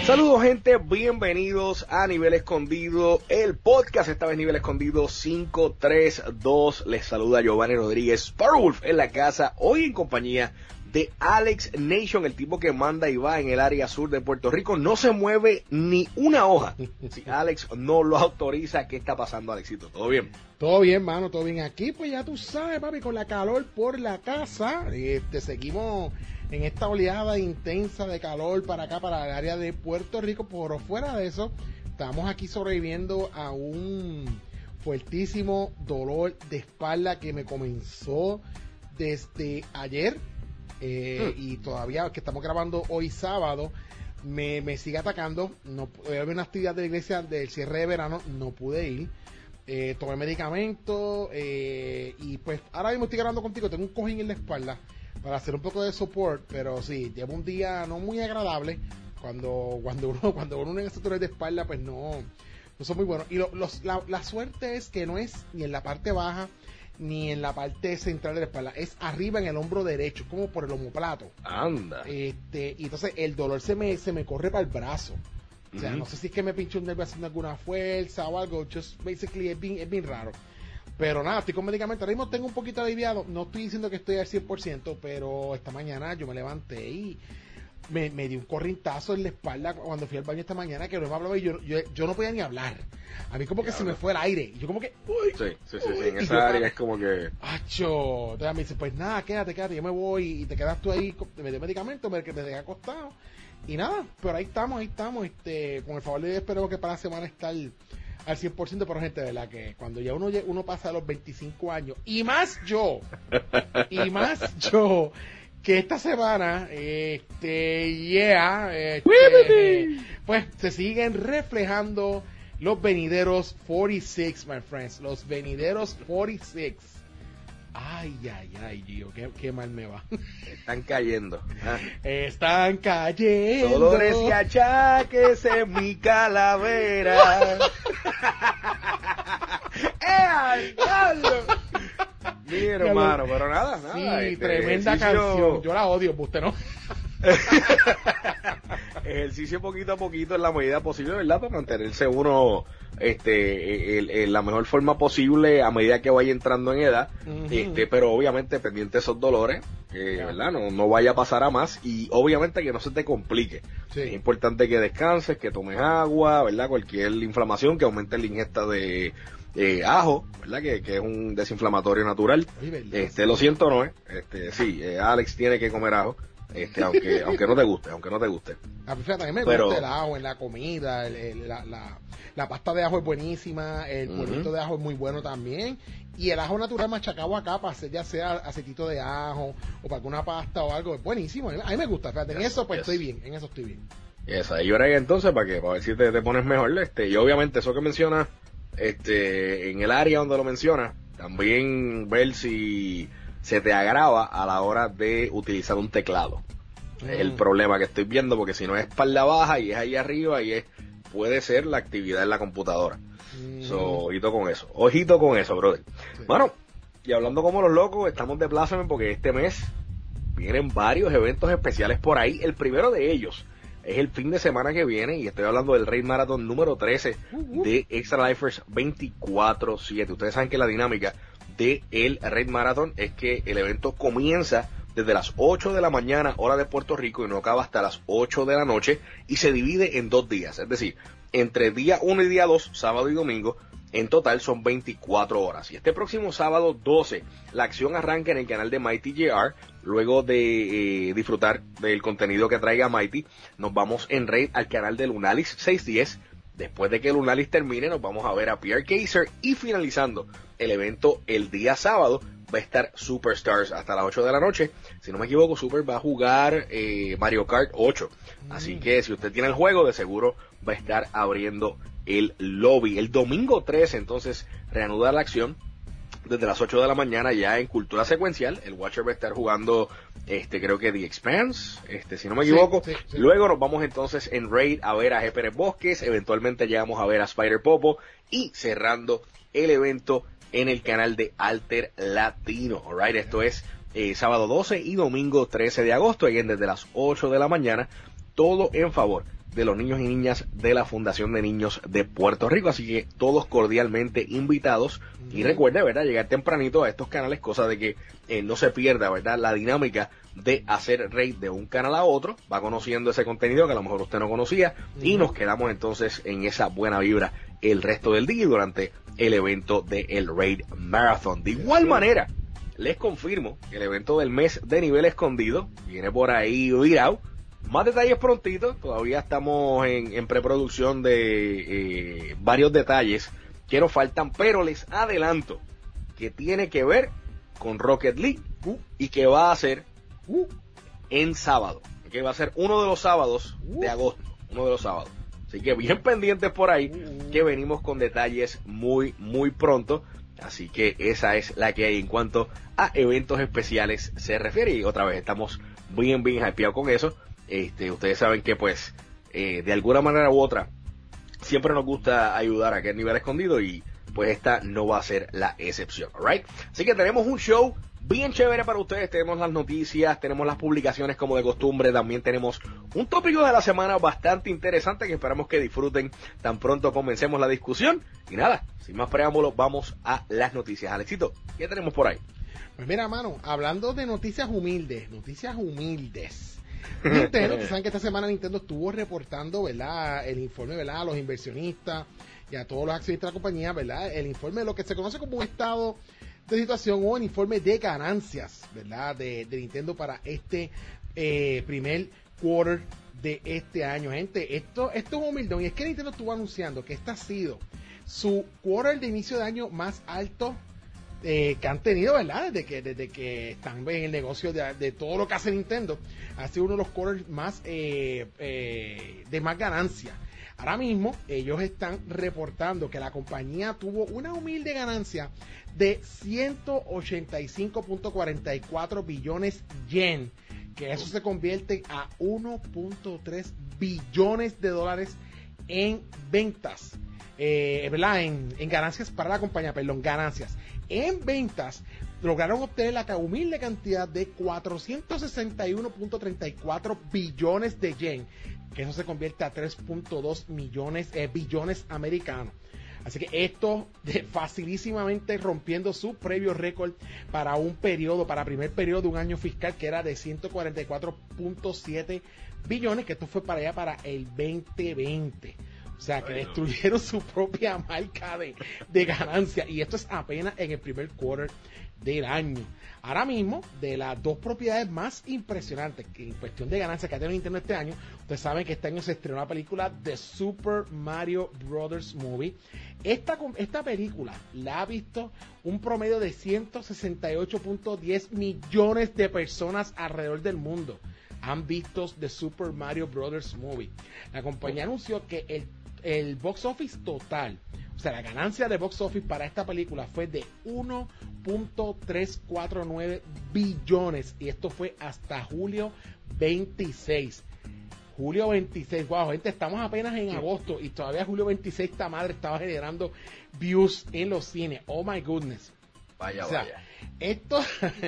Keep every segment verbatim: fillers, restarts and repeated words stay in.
Saludos, gente, bienvenidos a Nivel Escondido, el podcast, esta vez Nivel Escondido cinco tres dos. Les saluda Giovanni Rodríguez, Sparrowwolf en la casa, hoy en compañía de Alex Nation, el tipo que manda y va en el área sur de Puerto Rico. No se mueve ni una hoja si Alex no lo autoriza. ¿Qué está pasando, Alexito? ¿Todo bien? Todo bien, mano, todo bien. Aquí, pues ya tú sabes, papi, con la calor por la casa, este, seguimos en esta oleada intensa de calor para acá, para el área de Puerto Rico. Por fuera de eso, estamos aquí sobreviviendo a un fuertísimo dolor de espalda que me comenzó desde ayer. Eh, hmm. Y todavía que estamos grabando hoy sábado me, me sigue atacando. No había una actividad de la iglesia del cierre de verano, no pude ir. Eh, tomé medicamentos eh, y pues ahora mismo estoy grabando contigo. Tengo un cojín en la espalda para hacer un poco de support, pero sí, llevo un día no muy agradable cuando cuando uno cuando uno en estos dolores de espalda pues no, no son muy buenos. Y lo, los, la, la suerte es que no es ni en la parte baja ni en la parte central de la espalda, es arriba en el hombro derecho, como por el omoplato. Anda. Este, y entonces el dolor se me, se me corre para el brazo. O sea, uh-huh. No sé si es que me pincho un nervio haciendo alguna fuerza o algo, just basically es bien, es bien raro. Pero nada, estoy con medicamentos, ahora mismo tengo un poquito aliviado, no estoy diciendo que estoy al cien por ciento, pero esta mañana yo me levanté y me, me di un corrientazo en la espalda cuando fui al baño esta mañana, que no me hablaba y yo, yo, yo no podía ni hablar. A mí como que se me fue el aire. Y yo como que... Uy, sí, sí, sí, sí. En esa yo, área es como que... ¡Acho! Entonces me dice, pues nada, quédate, quédate, yo me voy y te quedas tú ahí, me dio medicamento, me, me dejé acostado. Y nada, pero ahí estamos, ahí estamos. este Con el favor de Dios espero que para la semana estar al cien por ciento, pero gente, de verdad que cuando ya uno, uno pasa los veinticinco años, y más yo, y más yo... que esta semana, este, yeah, este, pues se siguen reflejando los venideros cuarenta y seis, my friends, los venideros cuarenta y seis. Ay, ay, ay, Gio, qué, qué mal me va. Están cayendo. ¿Ah? Están cayendo. Dolores y achaques en mi calavera. ¡Eh, diablo! Mi hermano, pero nada, nada. Sí, este, tremenda ejercicio... canción. Yo la odio, usted no. Ejercicio poquito a poquito en la medida posible, ¿verdad? Para mantenerse uno este en, en la mejor forma posible a medida que vaya entrando en edad. Uh-huh. Este, pero obviamente pendiente de esos dolores, eh, yeah. ¿verdad? No, no vaya a pasar a más y obviamente que no se te complique. Sí. Es importante que descanses, que tomes agua, ¿verdad? Cualquier inflamación, que aumente la ingesta de Eh, ajo, ¿verdad? Que, que es un desinflamatorio natural. Ay, este, lo siento, no es. Este, sí, eh, Alex tiene que comer ajo. Este, aunque, aunque no te guste, aunque no te guste. A mí, fíjate, a mí me Pero, gusta el ajo en la comida, el, el, la, la, la pasta de ajo es buenísima, el uh-huh. polvito de ajo es muy bueno también, y el ajo natural machacado acá para hacer ya sea acetito de ajo, o para alguna pasta o algo, es buenísimo. A mí me gusta, fíjate, yes, en eso pues yes. estoy bien, en eso estoy bien. Yes, ahí ahora entonces, para que, para ver si te, te pones mejor, este, y obviamente eso que mencionas, este, en el área donde lo mencionas, también ver si se te agrava a la hora de utilizar un teclado. Mm. Es el problema que estoy viendo, porque si no es espalda baja y es ahí arriba, y es puede ser la actividad en la computadora. Mm. So, ojito con eso, ojito con eso, brother. Sí. Bueno, y hablando como los locos, estamos de pláceme porque este mes vienen varios eventos especiales por ahí. El primero de ellos es el fin de semana que viene, y estoy hablando del Raid Marathon número trece uh-huh. de Extra Lifers veinticuatro siete. Ustedes saben que la dinámica de el Raid Marathon es que el evento comienza desde las ocho de la mañana, hora de Puerto Rico, y no acaba hasta las ocho de la noche, y se divide en dos días, es decir, entre día uno y día dos, sábado y domingo. En total son veinticuatro horas. Y este próximo sábado doce, la acción arranca en el canal de Mighty J R. Luego de eh, disfrutar del contenido que traiga Mighty, nos vamos en raid al canal de Lunalis seiscientos diez. Después de que Lunalis termine, nos vamos a ver a Pierre Kaiser. Y finalizando el evento el día sábado, va a estar Superstars hasta las ocho de la noche. Si no me equivoco, Super va a jugar eh, Mario Kart ocho. Mm. Así que si usted tiene el juego, de seguro va a estar abriendo el lobby. El domingo trece, entonces, reanuda la acción desde las ocho de la mañana ya en Cultura Secuencial. El Watcher va a estar jugando, este, creo que The Expanse, este, si no me equivoco. Sí, sí, sí. Luego nos vamos entonces en Raid a ver a G. Pérez Bosques. Eventualmente llegamos a ver a Spider Popo. Y cerrando el evento en el canal de Alter Latino. Alright, esto es eh, sábado doce y domingo trece de agosto. Again, desde las ocho de la mañana. Todo en favor de los niños y niñas de la Fundación de Niños de Puerto Rico, así que todos cordialmente invitados. Uh-huh. Y recuerde, ¿verdad?, llegar tempranito a estos canales, cosa de que eh, no se pierda, ¿verdad?, la dinámica de hacer raid de un canal a otro, va conociendo ese contenido que a lo mejor usted no conocía, uh-huh. y nos quedamos entonces en esa buena vibra el resto del día y durante el evento del Raid Marathon. De igual manera, les confirmo que el evento del mes de nivel escondido viene por ahí virado. Más detalles prontito, todavía estamos en, en preproducción de eh, varios detalles que nos faltan, pero les adelanto que tiene que ver con Rocket League uh, y que va a ser uh, en sábado, que va a ser uno de los sábados uh, de agosto, uno de los sábados. Así que bien pendientes por ahí, uh, que venimos con detalles muy, muy pronto. Así que esa es la que hay en cuanto a eventos especiales se refiere. Y otra vez estamos bien, bien hypeados con eso. Este, ustedes saben que pues eh, de alguna manera u otra siempre nos gusta ayudar a aquel nivel escondido y pues esta no va a ser la excepción, alright. Así que tenemos un show bien chévere para ustedes, tenemos las noticias, tenemos las publicaciones como de costumbre, también tenemos un tópico de la semana bastante interesante que esperamos que disfruten tan pronto comencemos la discusión. Y nada, sin más preámbulos, vamos a las noticias. Alexito, ¿qué tenemos por ahí? Pues mira, mano, hablando de noticias humildes, noticias humildes. Nintendo, ustedes saben que esta semana Nintendo estuvo reportando, ¿verdad?, el informe, ¿verdad?, a los inversionistas y a todos los accionistas de la compañía, ¿verdad?, el informe de lo que se conoce como un estado de situación o el informe de ganancias, ¿verdad?, de, de Nintendo para este eh, primer quarter de este año. Gente, esto, esto es humildón, y es que Nintendo estuvo anunciando que este ha sido su quarter de inicio de año más alto Eh, que han tenido, ¿verdad? Desde que, desde que están en el negocio de, de todo lo que hace Nintendo. Ha sido uno de los quarters más eh, eh, de más ganancia. Ahora mismo ellos están reportando que la compañía tuvo una humilde ganancia de ciento ochenta y cinco punto cuarenta y cuatro billones yen, que eso se convierte a uno punto tres billones de dólares en ventas, eh, ¿verdad? En, en ganancias para la compañía, perdón, ganancias. En ventas lograron obtener la humilde cantidad de cuatrocientos sesenta y uno punto treinta y cuatro billones de yen, que eso se convierte a tres punto dos millones, eh, billones americanos. Así que esto de, facilísimamente rompiendo su previo récord para un periodo, para primer periodo de un año fiscal que era de ciento cuarenta y cuatro punto siete billones, que esto fue para allá para el veinte veinte. O sea, que destruyeron su propia marca de, de ganancia. Y esto es apenas en el primer quarter del año. Ahora mismo, de las dos propiedades más impresionantes que en cuestión de ganancia que ha tenido Nintendo este año, ustedes saben que este año se estrenó la película The Super Mario Brothers Movie. Esta, esta película la ha visto un promedio de ciento sesenta y ocho punto diez millones de personas alrededor del mundo. Han visto The Super Mario Brothers Movie. La compañía anunció que el el box office total, o sea, la ganancia de box office para esta película fue de uno punto trescientos cuarenta y nueve billones, y esto fue hasta julio veintiséis. Julio veintiséis, wow, gente, estamos apenas en agosto y todavía julio veintiséis esta madre estaba generando views en los cines. Oh my goodness. Vaya, o sea, vaya. Esto,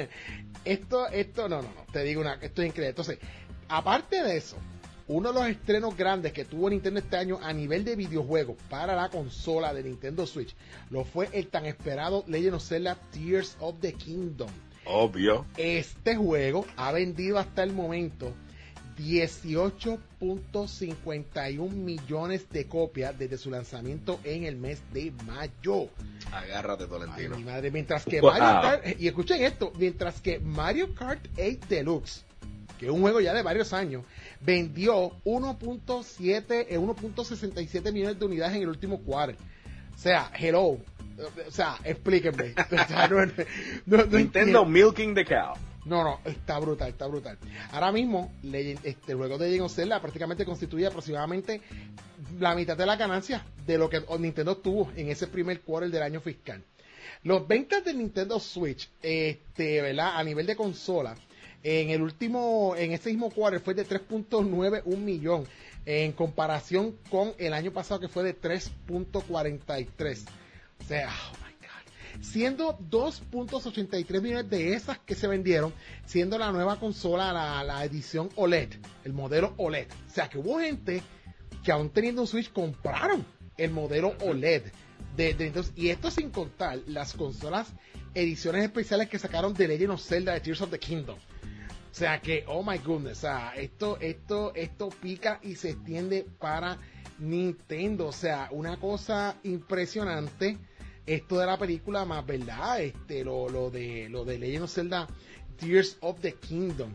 esto, esto, no, no, no, te digo una, esto es increíble. Entonces, aparte de eso, uno de los estrenos grandes que tuvo Nintendo este año a nivel de videojuegos para la consola de Nintendo Switch lo fue el tan esperado Legend of Zelda Tears of the Kingdom. Obvio. Este juego ha vendido hasta el momento dieciocho punto cincuenta y uno millones de copias desde su lanzamiento en el mes de mayo. Agárrate, Tolentino. Ay, mi madre, mientras que wow. Mario Kart, y escuchen esto, mientras que Mario Kart ocho Deluxe, que es un juego ya de varios años, vendió uno punto sesenta y siete millones de unidades en el último quarter. O sea, hello. O sea, explíquenme. O sea, no, no, no Nintendo entiendo. milking the cow. No, no, está brutal, está brutal. Ahora mismo, Legend, este, el juego de Legend of Zelda prácticamente constituye aproximadamente la mitad de la ganancia de lo que Nintendo tuvo en ese primer quarter del año fiscal. Los ventas del Nintendo Switch, este, ¿verdad? A nivel de consola, en el último, en ese mismo quarter fue de tres punto noventa y uno millón, en comparación con el año pasado que fue de tres punto cuarenta y tres. O sea, oh my God. Siendo dos punto ochenta y tres millones de esas que se vendieron, siendo la nueva consola la, la edición O L E D, el modelo O L E D. O sea que hubo gente que aún teniendo un Switch compraron el modelo O L E D de, de Nintendo. Y esto sin contar las consolas ediciones especiales que sacaron de Legend of Zelda de Tears of the Kingdom. O sea que, oh my goodness, o sea, esto, esto, esto pica y se extiende para Nintendo. O sea, una cosa impresionante. Esto de la película más, ¿verdad? Este, lo, lo de, lo de Legend of Zelda Tears of the Kingdom.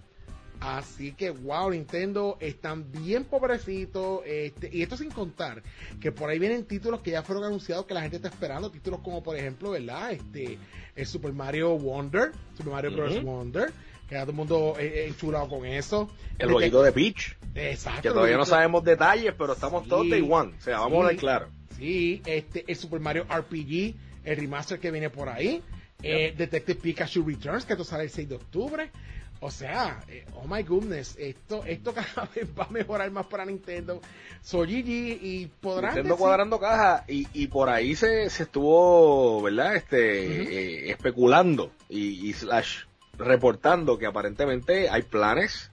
Así que, wow, Nintendo están bien pobrecitos. Este, y esto sin contar que por ahí vienen títulos que ya fueron anunciados que la gente está esperando. Títulos como, por ejemplo, ¿verdad? Este, el Super Mario Wonder, Super Mario Bros. Uh-huh. Wonder, que todo el mundo eh, enchulado con eso. El jueguito de Peach. Exacto. Que todavía no sabemos detalles, pero estamos sí, todos day one. O sea, vamos sí, a ver claro. Sí, este, el Super Mario R P G, el remaster que viene por ahí. Yep. Eh, Detective Pikachu Returns, que esto sale el seis de octubre. O sea, eh, oh my goodness, esto, esto cada vez va a mejorar más para Nintendo. Soy Gigi y podrán Nintendo decir... cuadrando caja y, y por ahí se, se estuvo, ¿verdad? Este, uh-huh. eh, especulando y, y slash reportando que aparentemente hay planes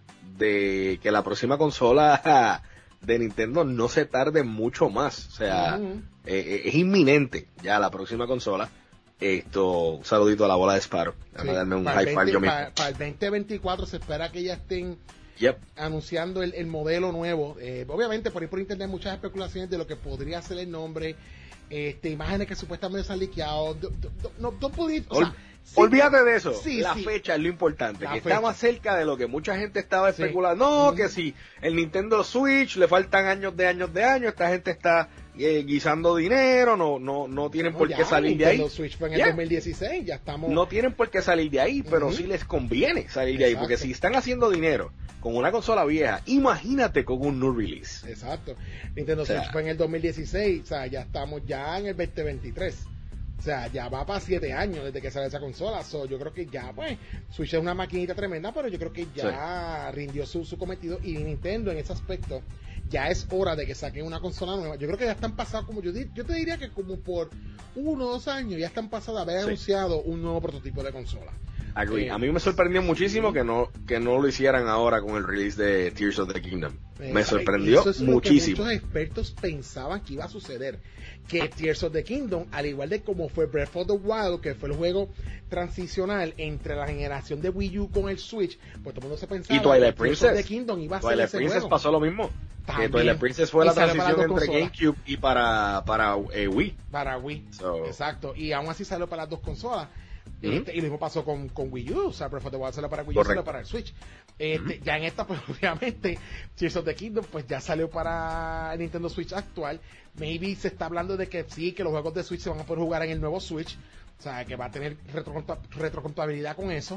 de que la próxima consola de Nintendo no se tarde mucho más. O sea, uh-huh. eh, es inminente ya la próxima consola. Esto, un saludito a la bola de Sparrow. Sí, darme un high five yo mismo. Para, para el veinte veinticuatro se espera que ya estén yep. anunciando el, el modelo nuevo. Eh, obviamente por ahí por internet muchas especulaciones de lo que podría ser el nombre, este, imágenes que supuestamente se han liqueado. No, no, no podía, o sea, sí, olvídate de eso. Sí, la sí. fecha es lo importante, la que fecha. está más cerca de lo que mucha gente estaba Sí. especulando. No, Mm. que si el Nintendo Switch le faltan años de años de años, esta gente está eh, guisando dinero, no no no tienen no, por ya, qué salir Nintendo de ahí. Switch fue en el Yeah. dos mil dieciséis, ya estamos. No tienen por qué salir de ahí, pero Uh-huh. sí les conviene salir de ahí, Exacto. porque si están haciendo dinero con una consola vieja, imagínate con un new release. Exacto. Nintendo O sea, Switch fue en el dos mil dieciséis, o sea, ya estamos ya en el veinte veintitrés. O sea, ya va para siete años desde que sale esa consola. So, yo creo que ya, pues, Switch es una maquinita tremenda, pero yo creo que ya sí. rindió su, su cometido. Y Nintendo en ese aspecto, ya es hora de que saquen una consola nueva. Yo creo que ya están pasados, como yo, yo te diría que como por uno o dos años, ya están pasados a haber sí. anunciado un nuevo prototipo de consola. Agree. Eh, a mí me sorprendió muchísimo que no que no lo hicieran ahora con el release de Tears of the Kingdom. Eh, me sorprendió eso es muchísimo. Lo que muchos expertos pensaban que iba a suceder, que Tears of the Kingdom, al igual de como fue Breath of the Wild, que fue el juego transicional entre la generación de Wii U con el Switch, pues todo el mundo se pensaba y Twilight que Tears Princess, of the Kingdom iba a ser Twilight ese Princess juego. pasó lo mismo. También. Que Twilight Princess fue Y la salió transición entre consolas. GameCube y para para eh, Wii. Para Wii, So. exacto. Y aún así salió para las dos consolas. Uh-huh. Este, y lo mismo pasó con, con Wii U, o sea, Breath of the Wild salió para Wii U, salió para el Switch. Este, uh-huh. Ya en esta, pues obviamente, Tears of the Kingdom, pues ya salió para el Nintendo Switch actual. Maybe se está hablando de que sí, que los juegos de Switch se van a poder jugar en el nuevo Switch. O sea, que va a tener retrocompatibilidad con eso.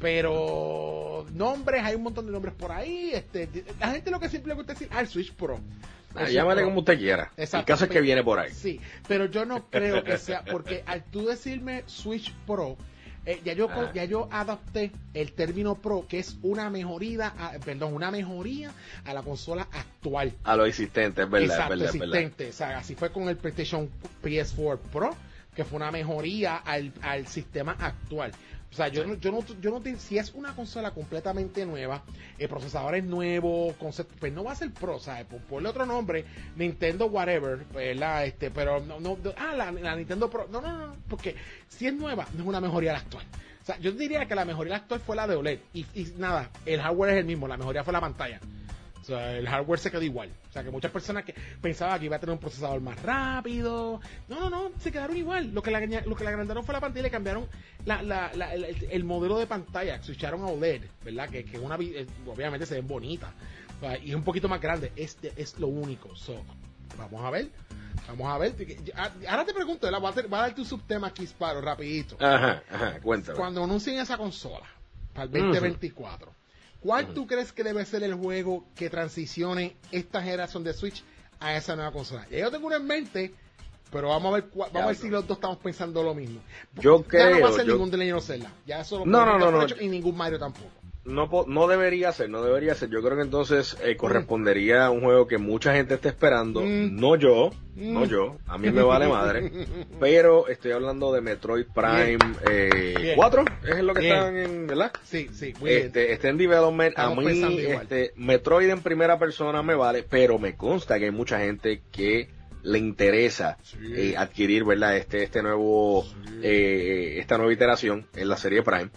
Pero nombres, hay un montón de nombres por ahí. Este, la gente lo que siempre le gusta decir, ah, el Switch Pro. Ah, llámale como usted quiera. Exacto. El caso es que viene por ahí. Sí, pero yo no creo que sea, porque al tú decirme Switch Pro, eh, ya yo ah. ya yo adapté el término Pro, que es una mejoría, a, perdón, una mejoría a la consola actual. A lo existente, es verdad. Exacto, es verdad, existente. Es verdad. O sea, así fue con el PlayStation P S cuatro Pro, que fue una mejoría al, al sistema actual. O sea, yo, sí. no, yo no, yo no te, si es una consola completamente nueva, el procesador es nuevo, concepto, pues no va a ser Pro, ¿sabes? Por, ponle otro nombre, Nintendo whatever, ¿verdad? Este, pero no, no, ah, la, la Nintendo Pro, no, no, no, porque si es nueva, no es una mejoría a la actual. O sea, yo diría que la mejoría actual fue la de O L E D, y, y nada, el hardware es el mismo, la mejoría fue la pantalla. O sea, el hardware se quedó igual. O sea, que muchas personas que pensaban que iba a tener un procesador más rápido. No, no, no, se quedaron igual. Lo que la, lo que le agrandaron fue la pantalla y le cambiaron la, la, la, el, el modelo de pantalla. Switcharon a O L E D, ¿verdad? Que, que una, obviamente se ven bonitas. O sea, y es un poquito más grande. Este es lo único. So, vamos a ver. Vamos a ver. Ahora te pregunto, ¿la? Voy a, hacer, voy a darte un subtema aquí, Sparrow, rapidito. Ajá, ajá, cuéntame. Cuando anuncien esa consola para el veinte veinticuatro, uh-huh. ¿cuál uh-huh. tú crees que debe ser el juego que transicione esta generación de Switch a esa nueva consola? Ya yo tengo uno en mente, pero vamos a ver cua- vamos a ver si los dos estamos pensando lo mismo. Yo ya creo. no va a ser yo... ningún de Legend of Zelda. Ya eso lo no, no, no, no. Hecho, y ningún Mario tampoco. no, no debería ser, no debería ser. Yo creo que entonces eh, correspondería a un juego que mucha gente está esperando. Mm. No yo, mm. no yo. A mí me vale madre. Pero estoy hablando de Metroid Prime eh, cuatro. Es lo que bien. Están en, ¿verdad? Sí, sí. Muy este, bien. Está en development. Estamos a mí, este, Metroid en primera persona me vale, pero me consta que hay mucha gente que le interesa sí. eh, adquirir, ¿verdad? Este, este nuevo, sí. eh, esta nueva iteración en la serie Prime.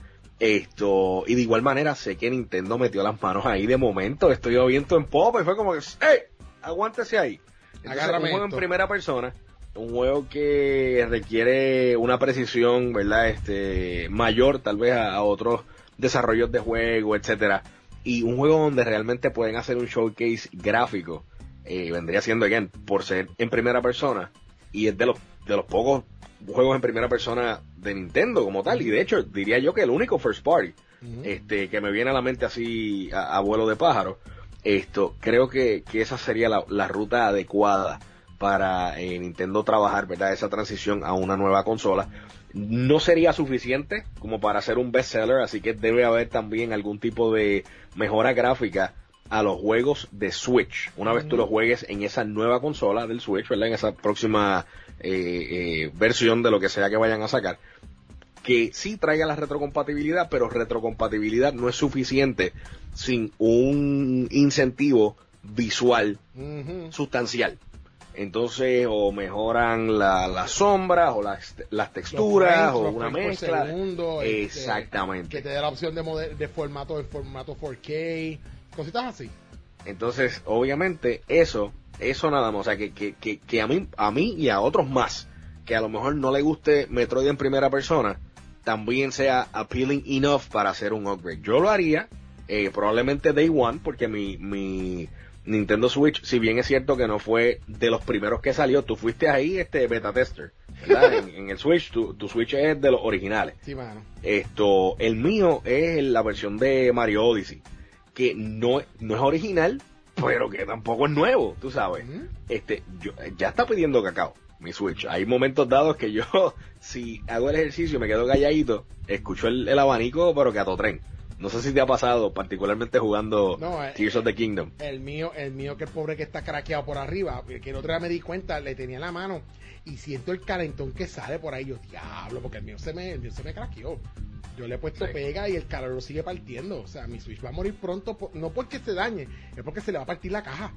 Esto, y de igual manera sé que Nintendo metió las manos ahí de momento, estoy viendo en pop y fue como que, ¡hey! Aguántese ahí. Entonces, un juego en primera persona, un juego que requiere una precisión, ¿verdad? Este, mayor tal vez a, a otros desarrollos de juego, etcétera. Y un juego donde realmente pueden hacer un showcase gráfico, eh, vendría siendo, again, por ser en primera persona, y es de los, de los pocos juegos en primera persona de Nintendo como tal, y de hecho diría yo que el único first party uh-huh. este que me viene a la mente así a, a vuelo de pájaro. Esto creo que, que esa sería la, la ruta adecuada para eh, Nintendo trabajar, ¿verdad? Esa transición a una nueva consola. No sería suficiente como para hacer un bestseller, así que debe haber también algún tipo de mejora gráfica a los juegos de Switch, una uh-huh. vez tú los juegues en esa nueva consola del Switch, ¿verdad? En esa próxima eh, eh, versión de lo que sea que vayan a sacar, que sí traiga la retrocompatibilidad, pero retrocompatibilidad no es suficiente sin un incentivo visual uh-huh. sustancial. Entonces, o mejoran la, las sombras, o las, las texturas, frames, o una mezcla. Segundo, exactamente. Este, que te dé la opción de, model, de formato de formato cuatro K, cositas así. Entonces, obviamente, eso, eso nada más, o sea, que, que, que, que a mí, a mí y a otros más, que a lo mejor no le guste Metroid en primera persona, también sea appealing enough para hacer un upgrade. Yo lo haría, eh, probablemente Day One, porque mi, mi Nintendo Switch, si bien es cierto que no fue de los primeros que salió, tú fuiste ahí, este, beta tester, ¿verdad? en, en el Switch, tu, tu Switch es de los originales. Sí, mano. Esto, el mío es la versión de Mario Odyssey, que no, no es original, pero que tampoco es nuevo, tú sabes. Uh-huh. Este, yo, ya está pidiendo cacao, mi Switch. Hay momentos dados que yo, si hago el ejercicio y me quedo calladito, escucho el, el abanico, pero que a todo tren. No sé si te ha pasado, particularmente jugando no, el, Tears of the Kingdom. El mío, el mío que el pobre que está craqueado por arriba, que el otro día me di cuenta, le tenía en la mano y siento el calentón que sale por ahí. Yo, diablo, porque el mío se me, el mío se me craqueó. Yo le he puesto sí. pega y el calor lo sigue partiendo. O sea, mi Switch va a morir pronto, por, no porque se dañe, es porque se le va a partir la caja.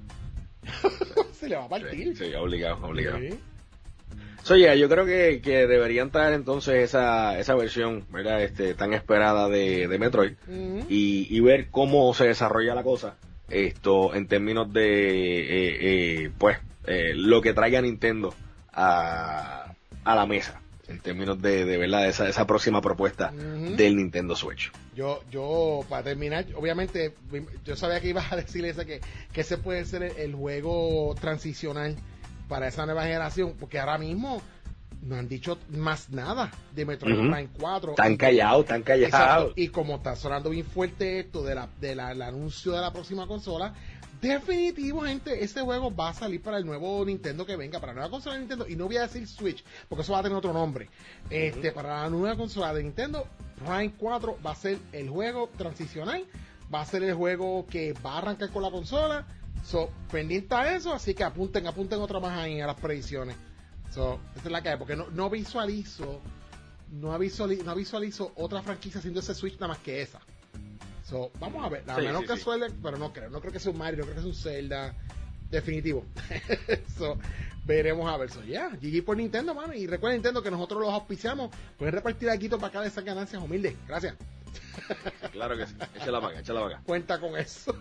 Se le va a partir. Sí, sí obligado, obligado. Sí. So, yeah, yo creo que, que deberían traer entonces esa, esa versión, ¿verdad? Este, tan esperada de, de Metroid, uh-huh. y, y ver cómo se desarrolla la cosa, esto, en términos de, eh, eh, pues, eh, lo que traiga Nintendo a, a la mesa, en términos de, de verdad, esa, esa próxima propuesta uh-huh. del Nintendo Switch. Yo, yo, para terminar, obviamente, yo sabía que ibas a decir ese que, que ese puede ser el, el juego transicional para esa nueva generación, porque ahora mismo no han dicho más nada de Metroid uh-huh. Prime cuatro. Tan callado, tan callado. Y como está sonando bien fuerte esto de la, de la, el anuncio de la próxima consola, definitivo, gente, este juego va a salir para el nuevo Nintendo que venga, para la nueva consola de Nintendo, y no voy a decir Switch, porque eso va a tener otro nombre. Uh-huh. Este, para la nueva consola de Nintendo, Prime cuatro va a ser el juego transicional, va a ser el juego que va a arrancar con la consola. So, pendiente a eso, así que apunten, apunten otra más ahí a las predicciones. So, esa es la que hay, porque no, no visualizo, no visualizo, no visualizo otra franquicia haciendo ese Switch nada más que esa. So, vamos a ver, a sí, menos sí, que sí. suele, pero no creo, no creo que sea un Mario, no creo que sea un Zelda, definitivo. So, veremos a ver. So, ya, yeah, G G por Nintendo, mano, y recuerden Nintendo que nosotros los auspiciamos, pueden repartir aquí para acá de esas ganancias humildes. Gracias. Claro que sí, échala para acá, échala para acá. Cuenta con eso.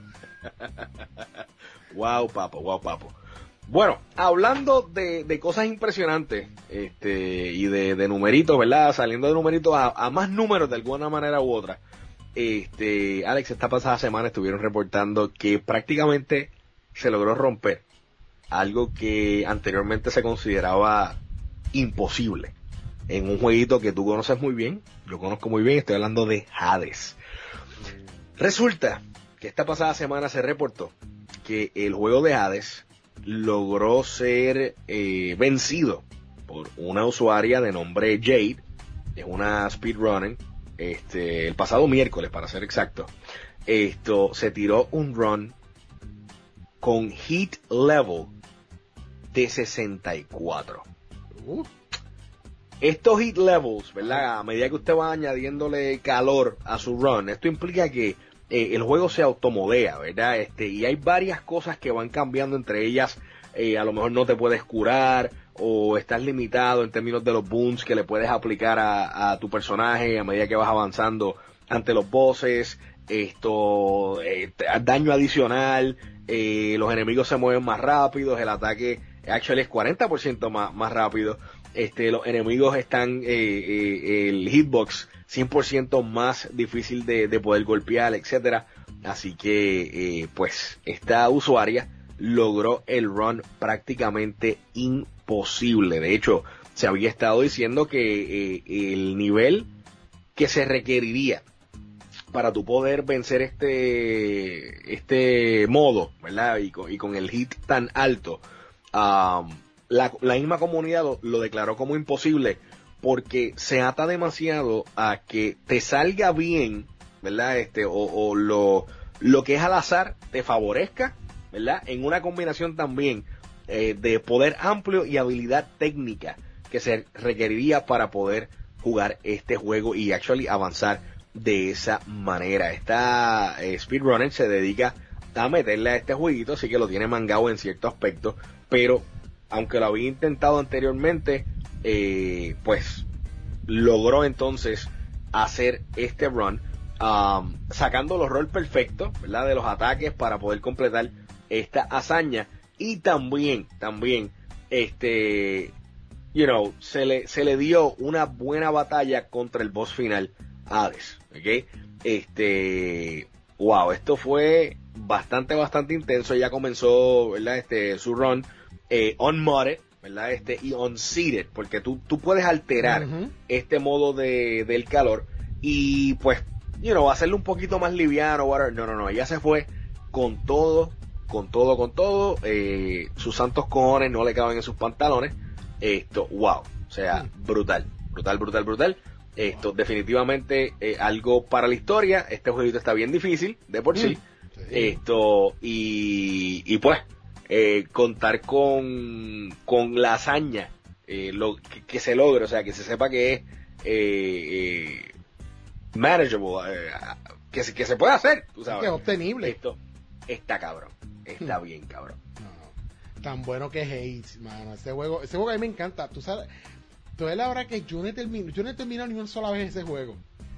Wow, papo, wow, papo. Bueno, hablando de, de cosas impresionantes, este, y de, de numeritos, ¿verdad? Saliendo de numeritos a, a más números de alguna manera u otra. Este, Alex, esta pasada semana estuvieron reportando que prácticamente se logró romper algo que anteriormente se consideraba imposible en un jueguito que tú conoces muy bien, yo conozco muy bien, estoy hablando de Hades. Resulta que esta pasada semana se reportó que el juego de Hades logró ser eh, vencido por una usuaria de nombre Jade, es una speedrunner, este, el pasado miércoles para ser exacto, esto se tiró un run con heat level de sesenta y cuatro. Uh. Estos heat levels, ¿verdad? A medida que usted va añadiéndole calor a su run, esto implica que eh, el juego se automodea, ¿verdad? Este, y hay varias cosas que van cambiando, entre ellas, eh, a lo mejor no te puedes curar, o estás limitado en términos de los boons que le puedes aplicar a, a tu personaje a medida que vas avanzando ante los bosses, esto, eh, daño adicional, eh, los enemigos se mueven más rápidos, el ataque actually es cuarenta por ciento más, más rápido, este, los enemigos están, eh, eh, el hitbox cien por ciento más difícil de, de poder golpear, etcétera. Así que, eh, pues, esta usuaria logró el run prácticamente imposible. De hecho, se había estado diciendo que eh, el nivel que se requeriría para tu poder vencer este este modo, ¿verdad? Y con, y con el hit tan alto, um, la, la misma comunidad lo, lo declaró como imposible, porque se ata demasiado a que te salga bien, ¿verdad? Este, o, o lo, lo que es al azar te favorezca, ¿verdad? En una combinación también eh, de poder amplio y habilidad técnica que se requeriría para poder jugar este juego y actually avanzar de esa manera. Esta eh, speedrunner se dedica a meterle a este jueguito, así que lo tiene mangado en cierto aspecto, pero aunque lo había intentado anteriormente, eh, pues logró entonces hacer este run, um, sacando los rolls perfectos, ¿verdad? De los ataques para poder completar esta hazaña. Y también, también, este, you know, se le, se le dio una buena batalla contra el boss final, Hades, ¿ok? Este, wow, esto fue bastante, bastante intenso. Ya comenzó, ¿verdad? Este, su run, eh, unmodded, ¿verdad? Este, y unseated, porque tú, tú puedes alterar uh-huh. este modo de, del calor y, pues, you know, hacerlo un poquito más liviano, whatever. No, no, no, ella se fue con todo, con todo, con todo, eh, sus santos cojones no le caben en sus pantalones. Esto, wow, o sea, brutal, brutal, brutal, brutal. Esto, wow. Definitivamente eh, algo para la historia. Este jueguito está bien difícil, de por sí. sí. Esto, y, y pues, eh, contar con, con la hazaña, eh, lo que, que se logre, o sea, que se sepa que es eh, eh, manageable, eh, que, se, que se puede hacer, tú sabes. Que es obtenible. Esto está cabrón, está bien cabrón. No, tan bueno que es Hades, mano. Ese juego, ese juego a mí me encanta. Tú sabes, tú ves la hora que yo no he terminado, yo no he terminado ni una sola vez ese juego.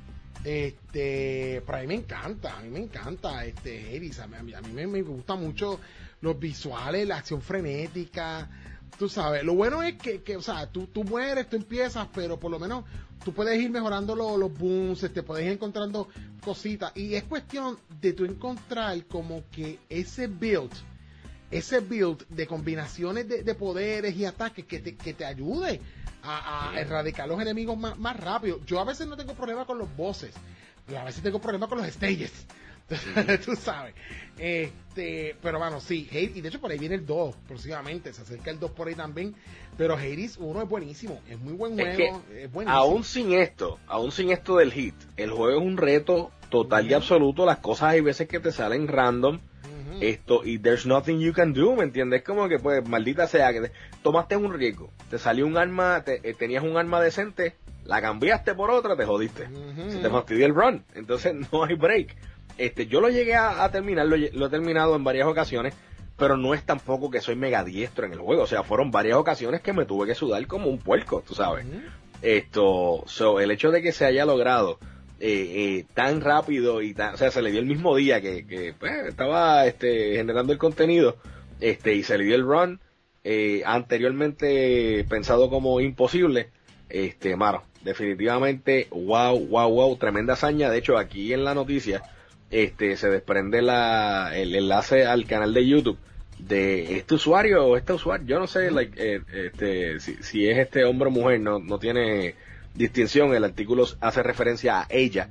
Este, pero a mí me encanta, a mí me encanta este Hades, a mí, a mí me, me gusta mucho los visuales, la acción frenética, tú sabes, lo bueno es que, que o sea, tú, tú mueres, tú empiezas, pero por lo menos tú puedes ir mejorando lo, los booms, te este, puedes ir encontrando cositas, y es cuestión de tú encontrar como que ese build, ese build de combinaciones de, de poderes y ataques que te, que te ayude a, a erradicar los enemigos más, más rápido. Yo a veces no tengo problema con los bosses, pero a veces tengo problema con los stages. Tú sabes. Este, pero bueno, sí, Hades, y de hecho por ahí viene el dos, próximamente, se acerca el dos por ahí también. Pero Hades uno es buenísimo, es muy buen juego, es, es buenísimo. Aún sin esto, aún sin esto del hit, el juego es un reto total uh-huh. y absoluto. Las cosas hay veces que te salen random. Uh-huh. Esto, y there's nothing you can do, ¿me entiendes? Como que pues, maldita sea, que te, tomaste un riesgo, te salió un arma, te, eh, tenías un arma decente, la cambiaste por otra, te jodiste. Uh-huh. Se te fastidió el run, entonces no hay break. Este, yo lo llegué a, a terminar, lo, lo he terminado en varias ocasiones, pero no es tampoco que soy mega diestro en el juego, o sea, fueron varias ocasiones que me tuve que sudar como un puerco, tú sabes. Uh-huh. Esto, so, el hecho de que se haya logrado eh, eh, tan rápido y tan, o sea, se le dio el mismo día que, que pues, estaba este, generando el contenido, este, y se le dio el run, eh, anteriormente pensado como imposible, este, mano, definitivamente, wow, wow, wow, tremenda hazaña. De hecho, aquí en la noticia, este, se desprende la, el enlace al canal de YouTube de este usuario o este usuario, yo no sé, like, eh, este, si, si es este hombre o mujer, no, no tiene distinción. El artículo hace referencia a ella.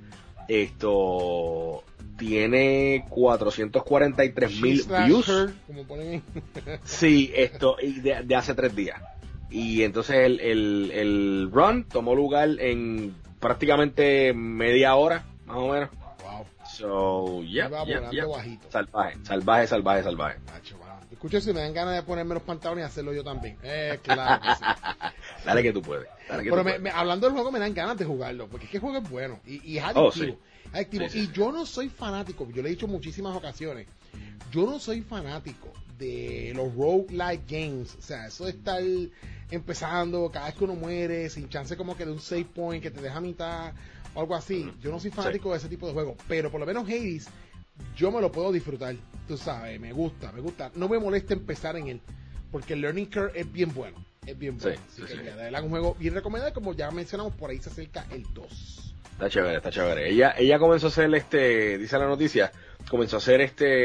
Esto tiene cuatrocientos cuarenta y tres mil views. Her, como ponen. Sí, esto, y de, de hace tres días. Y entonces el, el, el run tomó lugar en prácticamente media hora, más o menos. Wow. So, yeah, Iba yeah, volando yeah. bajito. Salvaje, salvaje, salvaje, salvaje. Nacho, wow. Escucho, si me dan ganas de ponerme los pantalones y hacerlo yo también. Eh, claro que sí. Dale que tú puedes. Dale que Pero tú me, puedes. me, hablando del juego me dan ganas de jugarlo, porque es que el juego es bueno y, y es Oh, adictivo. sí. Es adictivo. Sí, sí, y sí. yo no soy fanático, yo le he dicho muchísimas ocasiones, yo no soy fanático de los roguelike games. O sea, eso de estar empezando cada vez que uno muere, sin chance como que de un save point que te deja a mitad o algo así. Yo no soy fanático Sí. de ese tipo de juegos, pero por lo menos Hades yo me lo puedo disfrutar, tú sabes, me gusta, me gusta. No me molesta empezar en él, porque el learning curve es bien bueno, es bien bueno. Sí, Así sí, que sí. de verdad es un juego bien recomendado, como ya mencionamos, por ahí se acerca el dos. Está chévere, está chévere. Ella, ella comenzó a hacer este, dice la noticia, comenzó a hacer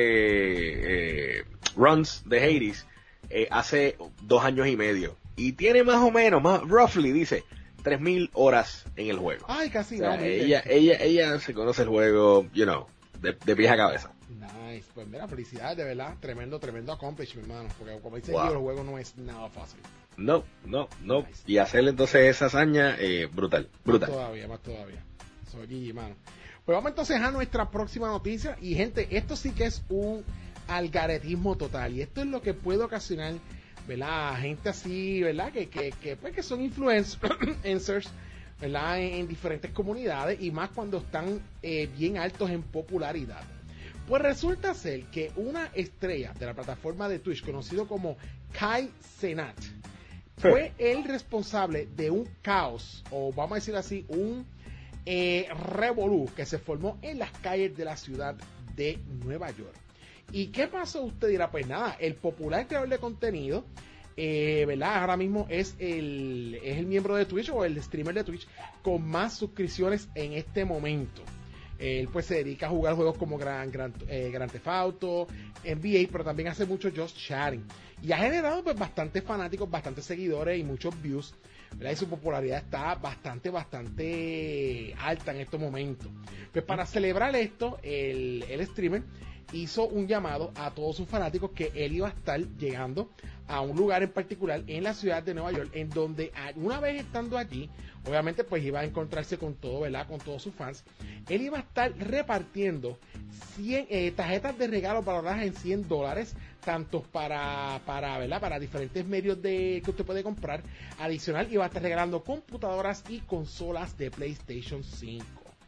este eh, runs de Hades eh, hace dos años y medio. Y tiene más o menos, más roughly, dice, tres mil horas en el juego. Ay, casi O sea, no. ella, ella, ella se conoce el juego, you know, de, de pies a cabeza. Nice, pues mira, felicidades, de verdad, tremendo, tremendo accomplishment, hermano, porque como dice Wow. yo, el juego no es nada fácil. No, no, no. Nice. Y hacerle entonces esa hazaña, eh, brutal, brutal. Más todavía, más todavía. Soy Gigi, mano. Pues vamos entonces a nuestra próxima noticia. Y gente, esto sí que es un algaretismo total. Y esto es lo que puede ocasionar, ¿verdad? Gente así, ¿verdad? Que, que, que, pues, que son influencers, ¿verdad? En, en diferentes comunidades. Y más cuando están eh, bien altos en popularidad. Pues resulta ser que una estrella de la plataforma de Twitch, conocido como Kai Cenat, fue el responsable de un caos, o vamos a decir así, un eh, revolú que se formó en las calles de la ciudad de Nueva York. ¿Y qué pasó? Usted dirá, pues nada, el popular creador de contenido, eh, ¿verdad? Ahora mismo es el, es el miembro de Twitch o el streamer de Twitch con más suscripciones en este momento. Él pues se dedica a jugar juegos como Grand, Grand, eh, Grand Theft Auto, N B A, pero también hace mucho just chatting. Y ha generado pues bastantes fanáticos, bastantes seguidores y muchos views, ¿verdad? Y su popularidad está bastante, bastante alta en estos momentos. Pues para celebrar esto, el, el streamer hizo un llamado a todos sus fanáticos que él iba a estar llegando a un lugar en particular en la ciudad de Nueva York, en donde una vez estando allí, obviamente pues iba a encontrarse con todo, ¿verdad? Con todos sus fans. Él iba a estar repartiendo cien eh, tarjetas de regalo valoradas en cien dólares, tanto para, para, ¿verdad? Para diferentes medios de que usted puede comprar. Adicional, iba a estar regalando computadoras y consolas de PlayStation cinco.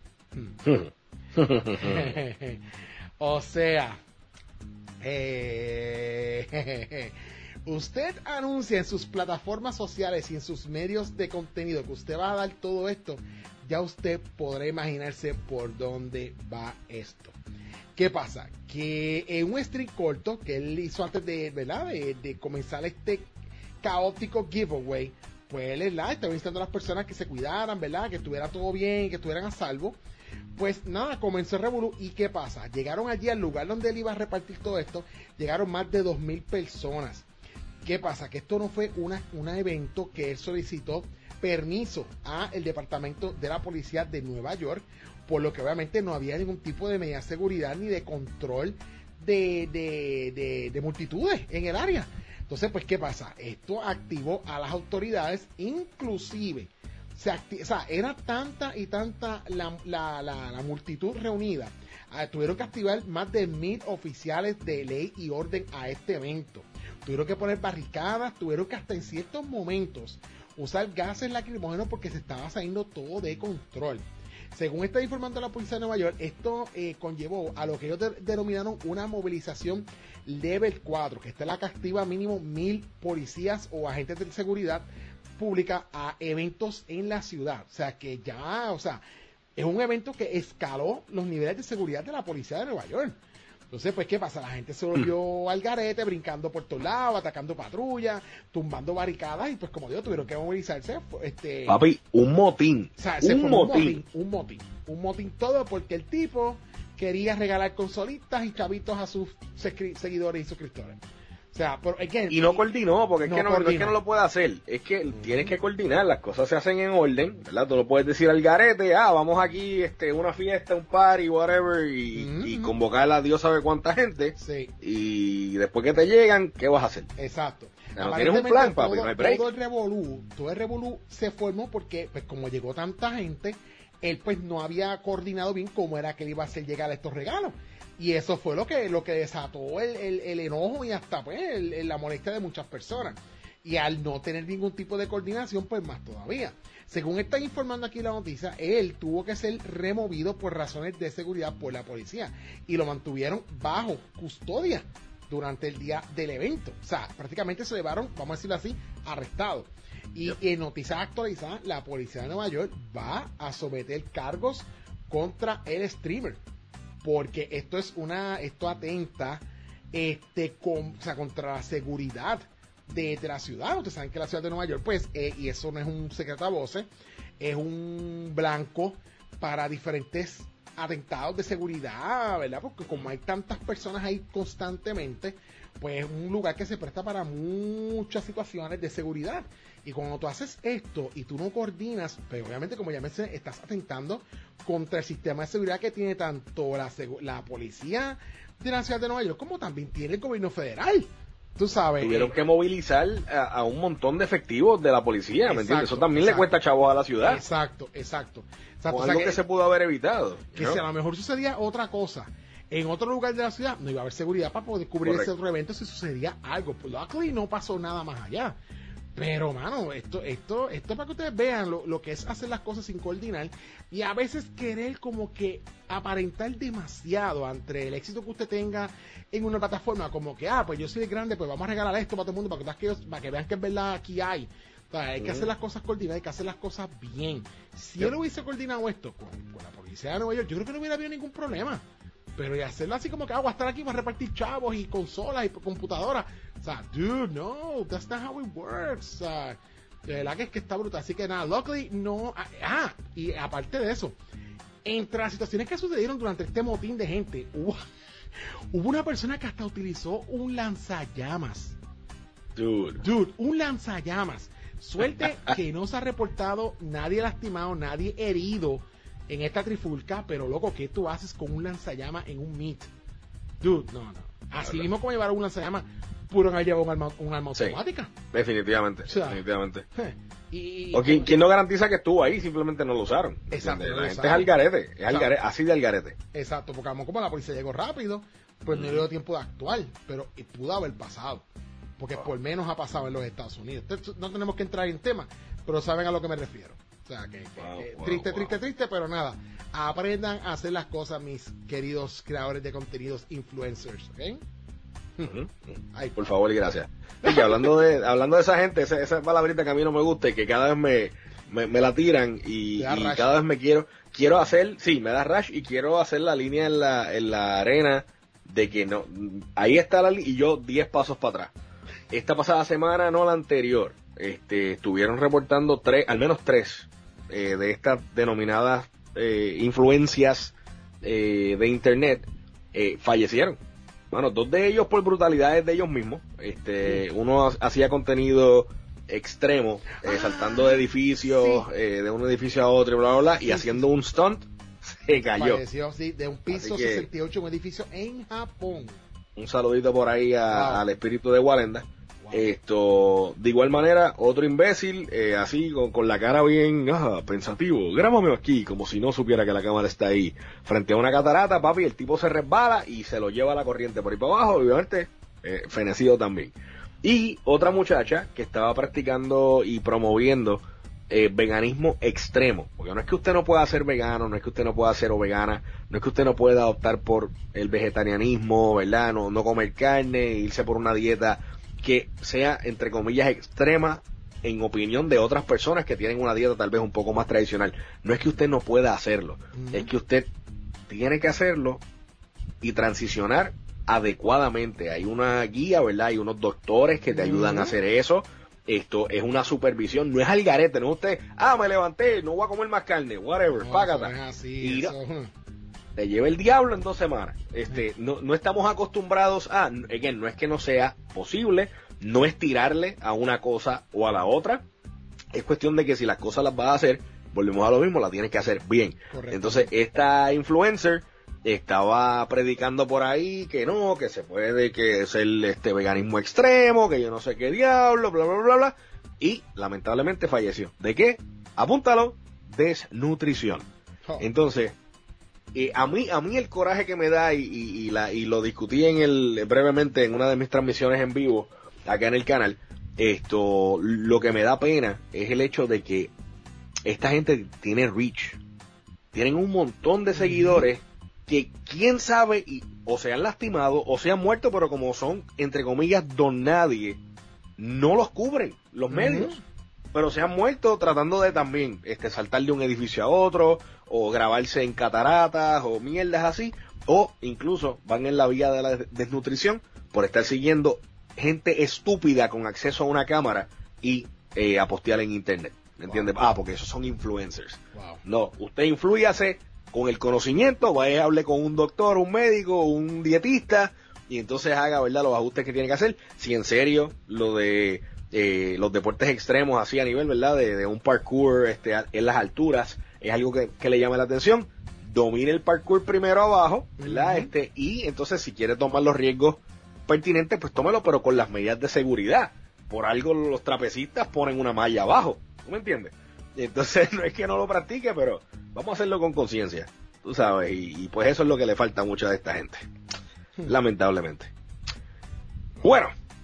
O sea, eh, usted anuncia en sus plataformas sociales y en sus medios de contenido que usted va a dar todo esto, ya usted podrá imaginarse por dónde va esto. ¿Qué pasa? Que en un stream corto que él hizo antes de, ¿verdad? de, de comenzar este caótico giveaway, pues él ¿verdad? estaba instando a las personas que se cuidaran, ¿verdad? Que estuviera todo bien, que estuvieran a salvo. Pues nada, comenzó el revolú. ¿Y qué pasa? Llegaron allí al lugar donde él iba a repartir todo esto, llegaron más de dos mil personas. ¿Qué pasa? Que esto no fue una, un evento que él solicitó permiso al departamento de la policía de Nueva York, por lo que obviamente no había ningún tipo de medida de seguridad ni de control de, de, de, de multitudes en el área. Entonces, pues, ¿qué pasa? Esto activó a las autoridades, inclusive Se acti- o sea, era tanta y tanta la, la, la, la multitud reunida. Ah, tuvieron que activar más de mil oficiales de ley y orden a este evento. Tuvieron que poner barricadas, tuvieron que hasta en ciertos momentos usar gases lacrimógenos porque se estaba saliendo todo de control. Según está informando la policía de Nueva York, esto eh, conllevó a lo que ellos de- denominaron una movilización level cuatro, que esta es la que activa mínimo mil policías o agentes de seguridad pública a eventos en la ciudad. O sea que ya, o sea, es un evento que escaló los niveles de seguridad de la policía de Nueva York. Entonces, pues, ¿qué pasa? La gente se volvió al garete, brincando por todos lados, atacando patrullas, tumbando barricadas, y pues, como digo, tuvieron que movilizarse. Este, Papi, un motín. o sea, se un formó motín. un motín, un motín, un motín todo porque el tipo quería regalar consolitas y chavitos a sus segui- seguidores y suscriptores. O sea, pero again, Y no coordinó, porque es, no que no, no es coordinó. que no lo puede hacer, es que tienes que coordinar, las cosas se hacen en orden, ¿verdad? Tú no puedes decir al garete, ah, vamos aquí, este, una fiesta, un party, whatever, y, Mm-hmm. y convocar a Dios sabe cuánta gente, Sí, y después que te llegan, ¿qué vas a hacer? exacto. No tienes un plan, papi, todo, no hay break. todo el revolú, todo el revolú se formó porque, pues como llegó tanta gente, él pues no había coordinado bien cómo era que le iba a hacer llegar estos regalos. Y eso fue lo que, lo que desató el, el, el enojo y hasta pues el, el, la molestia de muchas personas. Y al no tener ningún tipo de coordinación, pues más todavía. Según está informando aquí la noticia, él tuvo que ser removido por razones de seguridad por la policía. Y lo mantuvieron bajo custodia durante el día del evento. O sea, prácticamente se llevaron, vamos a decirlo así, arrestado. Y en noticias actualizadas, la policía de Nueva York va a someter cargos contra el streamer. Porque esto es una, esto atenta este, con, o sea, contra la seguridad de, de la ciudad. Ustedes saben que la ciudad de Nueva York, pues, eh, y eso no es un secreto a voces, es un blanco para diferentes atentados de seguridad, ¿verdad? Porque como hay tantas personas ahí constantemente, pues es un lugar que se presta para muchas situaciones de seguridad. Y cuando tú haces esto y tú no coordinas, pues obviamente, como ya mencioné, estás atentando contra el sistema de seguridad que tiene tanto la, la policía de la ciudad de Nueva York como también tiene el gobierno federal. Tú sabes. Tuvieron que movilizar a, a un montón de efectivos de la policía, exacto, ¿me entiendes? Eso también exacto. le cuesta chavos a la ciudad. Exacto, exacto. exacto o, o sea algo que, que se pudo haber evitado. Que ¿no? Si a lo mejor sucedía otra cosa en otro lugar de la ciudad, no iba a haber seguridad para poder cubrir Correcto. Ese otro evento si sucedía algo. Pues luckily no pasó nada más allá. Pero, mano, esto, esto, esto es para que ustedes vean lo, lo que es hacer las cosas sin coordinar y a veces querer como que aparentar demasiado ante el éxito que usted tenga en una plataforma, como que, ah, pues yo soy grande, pues vamos a regalar esto para todo el mundo, para que, para que vean que es verdad aquí hay. O sea, hay que hacer las cosas coordinadas, hay que hacer las cosas bien. Si él hubiese coordinado esto con, con la policía de Nueva York, yo creo que no hubiera habido ningún problema. Pero y hacerlo así como que, ah, voy a estar aquí para repartir chavos y consolas y computadoras. O sea, dude, no, that's not how it works. O sea, de verdad que es que está brutal. Así que nada, luckily no. Ah, y aparte de eso, entre las situaciones que sucedieron durante este motín de gente, hubo, hubo una persona que hasta utilizó un lanzallamas. Dude. Dude, un lanzallamas. Suerte que no se ha reportado nadie lastimado, nadie herido en esta trifulca, pero loco, ¿qué tú haces con un lanzallamas en un meet? Dude, no, no. Así mismo como llevar un lanzallamas, puro haber llevado un arma, un arma sí, automática. Definitivamente, o sea, definitivamente. Y, o quien, quien no garantiza que estuvo ahí, simplemente no lo usaron. Exacto. La gente es al garete, es al garete, así de al garete. Exacto, porque como la policía llegó rápido, pues mm. no le dio tiempo de actuar, pero pudo haber pasado. Porque oh. por menos ha pasado en los Estados Unidos. Entonces, no tenemos que entrar en tema, pero saben a lo que me refiero. O sea, que, que, wow, que wow, triste, wow. triste, triste, pero nada. Aprendan a hacer las cosas, mis queridos creadores de contenidos, influencers, ¿ok? Uh-huh. Ay, por favor y gracias. Y que hablando de hablando de esa gente, esa, esa palabrita que a mí no me gusta y que cada vez me, me, me la tiran y, y cada vez me quiero quiero hacer, sí, me da rash y quiero hacer la línea en la en la arena de que no, ahí está la y yo diez pasos para atrás. Esta pasada semana, no la anterior, este, estuvieron reportando tres, al menos tres eh, de estas denominadas eh, influencias eh, de internet eh, fallecieron. Bueno, dos de ellos por brutalidades de ellos mismos. Este, uno hacía contenido extremo, eh, ah, saltando de edificios, sí. eh, de un edificio a otro, bla, bla, bla, sí, y haciendo sí. un stunt, se cayó. Falleció, sí, de un piso que, sesenta y ocho en un edificio en Japón. Un saludito por ahí a, wow. al espíritu de Walenda. Wow. Esto, de igual manera, otro imbécil, eh, así, con, con la cara bien, ah, pensativo, grábame aquí, como si no supiera que la cámara está ahí, frente a una catarata, papi, el tipo se resbala y se lo lleva a la corriente por ahí para abajo, obviamente, eh, fenecido también. Y otra muchacha que estaba practicando y promoviendo eh, veganismo extremo, porque no es que usted no pueda ser vegano, no es que usted no pueda ser o vegana, no es que usted no pueda optar por el vegetarianismo, ¿verdad? No, no comer carne, irse por una dieta que sea, entre comillas, extrema en opinión de otras personas que tienen una dieta tal vez un poco más tradicional. No es que usted no pueda hacerlo, uh-huh. es que usted tiene que hacerlo y transicionar adecuadamente. Hay una guía, ¿verdad? Hay unos doctores que te ayudan uh-huh. a hacer eso. Esto es una supervisión, no es al garete, no es usted, ah, me levanté, no voy a comer más carne, whatever, no, págata. Es así, y eso. Te lleva el diablo en dos semanas. Este, no, no estamos acostumbrados a, again, no es que no sea posible, no es tirarle a una cosa o a la otra, es cuestión de que si las cosas las vas a hacer, volvemos a lo mismo, las tienes que hacer bien. Correcto. Entonces, esta influencer estaba predicando por ahí que no, que se puede, que es el este veganismo extremo, que yo no sé qué diablo, bla, bla, bla, bla, y lamentablemente falleció. ¿De qué? Apúntalo, desnutrición. Oh. Entonces, eh, a mí a mí el coraje que me da, y, y, y, la, y lo discutí en el brevemente en una de mis transmisiones en vivo, acá en el canal, esto, lo que me da pena es el hecho de que esta gente tiene reach, tienen un montón de seguidores que quién sabe, y, o se han lastimado o se han muerto, pero como son, entre comillas, don nadie, no los cubren los medios, uh-huh. pero se han muerto tratando de también este saltar de un edificio a otro, o grabarse en cataratas, o mierdas así, o incluso van en la vía de la desnutrición por estar siguiendo gente estúpida con acceso a una cámara y eh, a postear en internet. ¿Me entiendes? Wow. Ah, porque esos son influencers. Wow. No, usted inflúyase con el conocimiento, vaya y hable con un doctor, un médico, un dietista, y entonces haga, ¿verdad?, los ajustes que tiene que hacer. Si en serio lo de eh, los deportes extremos así a nivel, ¿verdad?, de, de un parkour este, en las alturas, es algo que, que le llama la atención, domine el parkour primero abajo, ¿verdad? Uh-huh. Este, y entonces si quiere tomar los riesgos pertinentes, pues tómelo, pero con las medidas de seguridad. Por algo los trapecistas ponen una malla abajo, ¿tú me entiendes? Entonces no es que no lo practique, pero vamos a hacerlo con conciencia, tú sabes, y, y pues eso es lo que le falta a mucha de esta gente, lamentablemente. Bueno,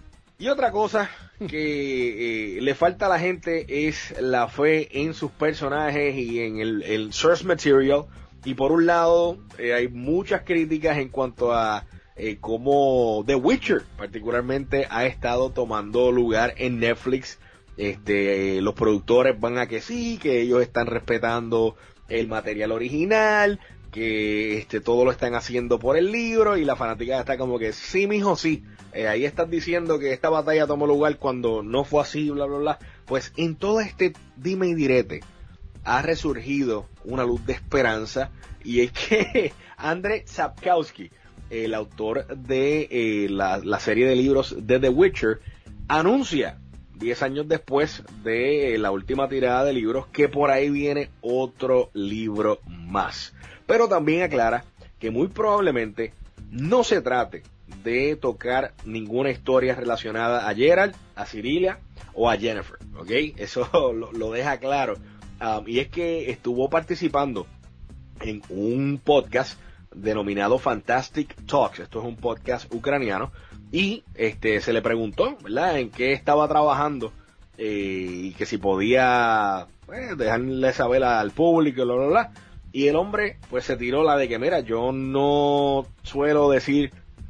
y otra cosa que eh, le falta a la gente es la fe en sus personajes y en el, el source material, y por un lado eh, hay muchas críticas en cuanto a eh, cómo The Witcher particularmente ha estado tomando lugar en Netflix. Este, los productores van a que sí, que ellos están respetando el material original, que este todo lo están haciendo por el libro, y la fanática está como que sí, mijo, sí, eh, ahí estás diciendo que esta batalla tomó lugar cuando no fue así, bla, bla, bla. Pues en todo este dime y direte ha resurgido una luz de esperanza, y es que Andrzej Sapkowski, el autor de eh, la, la serie de libros de The Witcher, anuncia diez años después de la última tirada de libros que por ahí viene otro libro más. Pero también aclara que muy probablemente no se trate de tocar ninguna historia relacionada a Geralt, a Cirilia o a Yennefer, ¿ok? Eso lo, lo deja claro. Um, y es que estuvo participando en un podcast denominado Fantastic Talks. Esto es un podcast ucraniano. Y este se le preguntó, ¿verdad?, en qué estaba trabajando, eh, y que si podía pues, dejarle saber al público, bla, bla, bla. Y el hombre pues se tiró la de que, mira, yo no suelo decir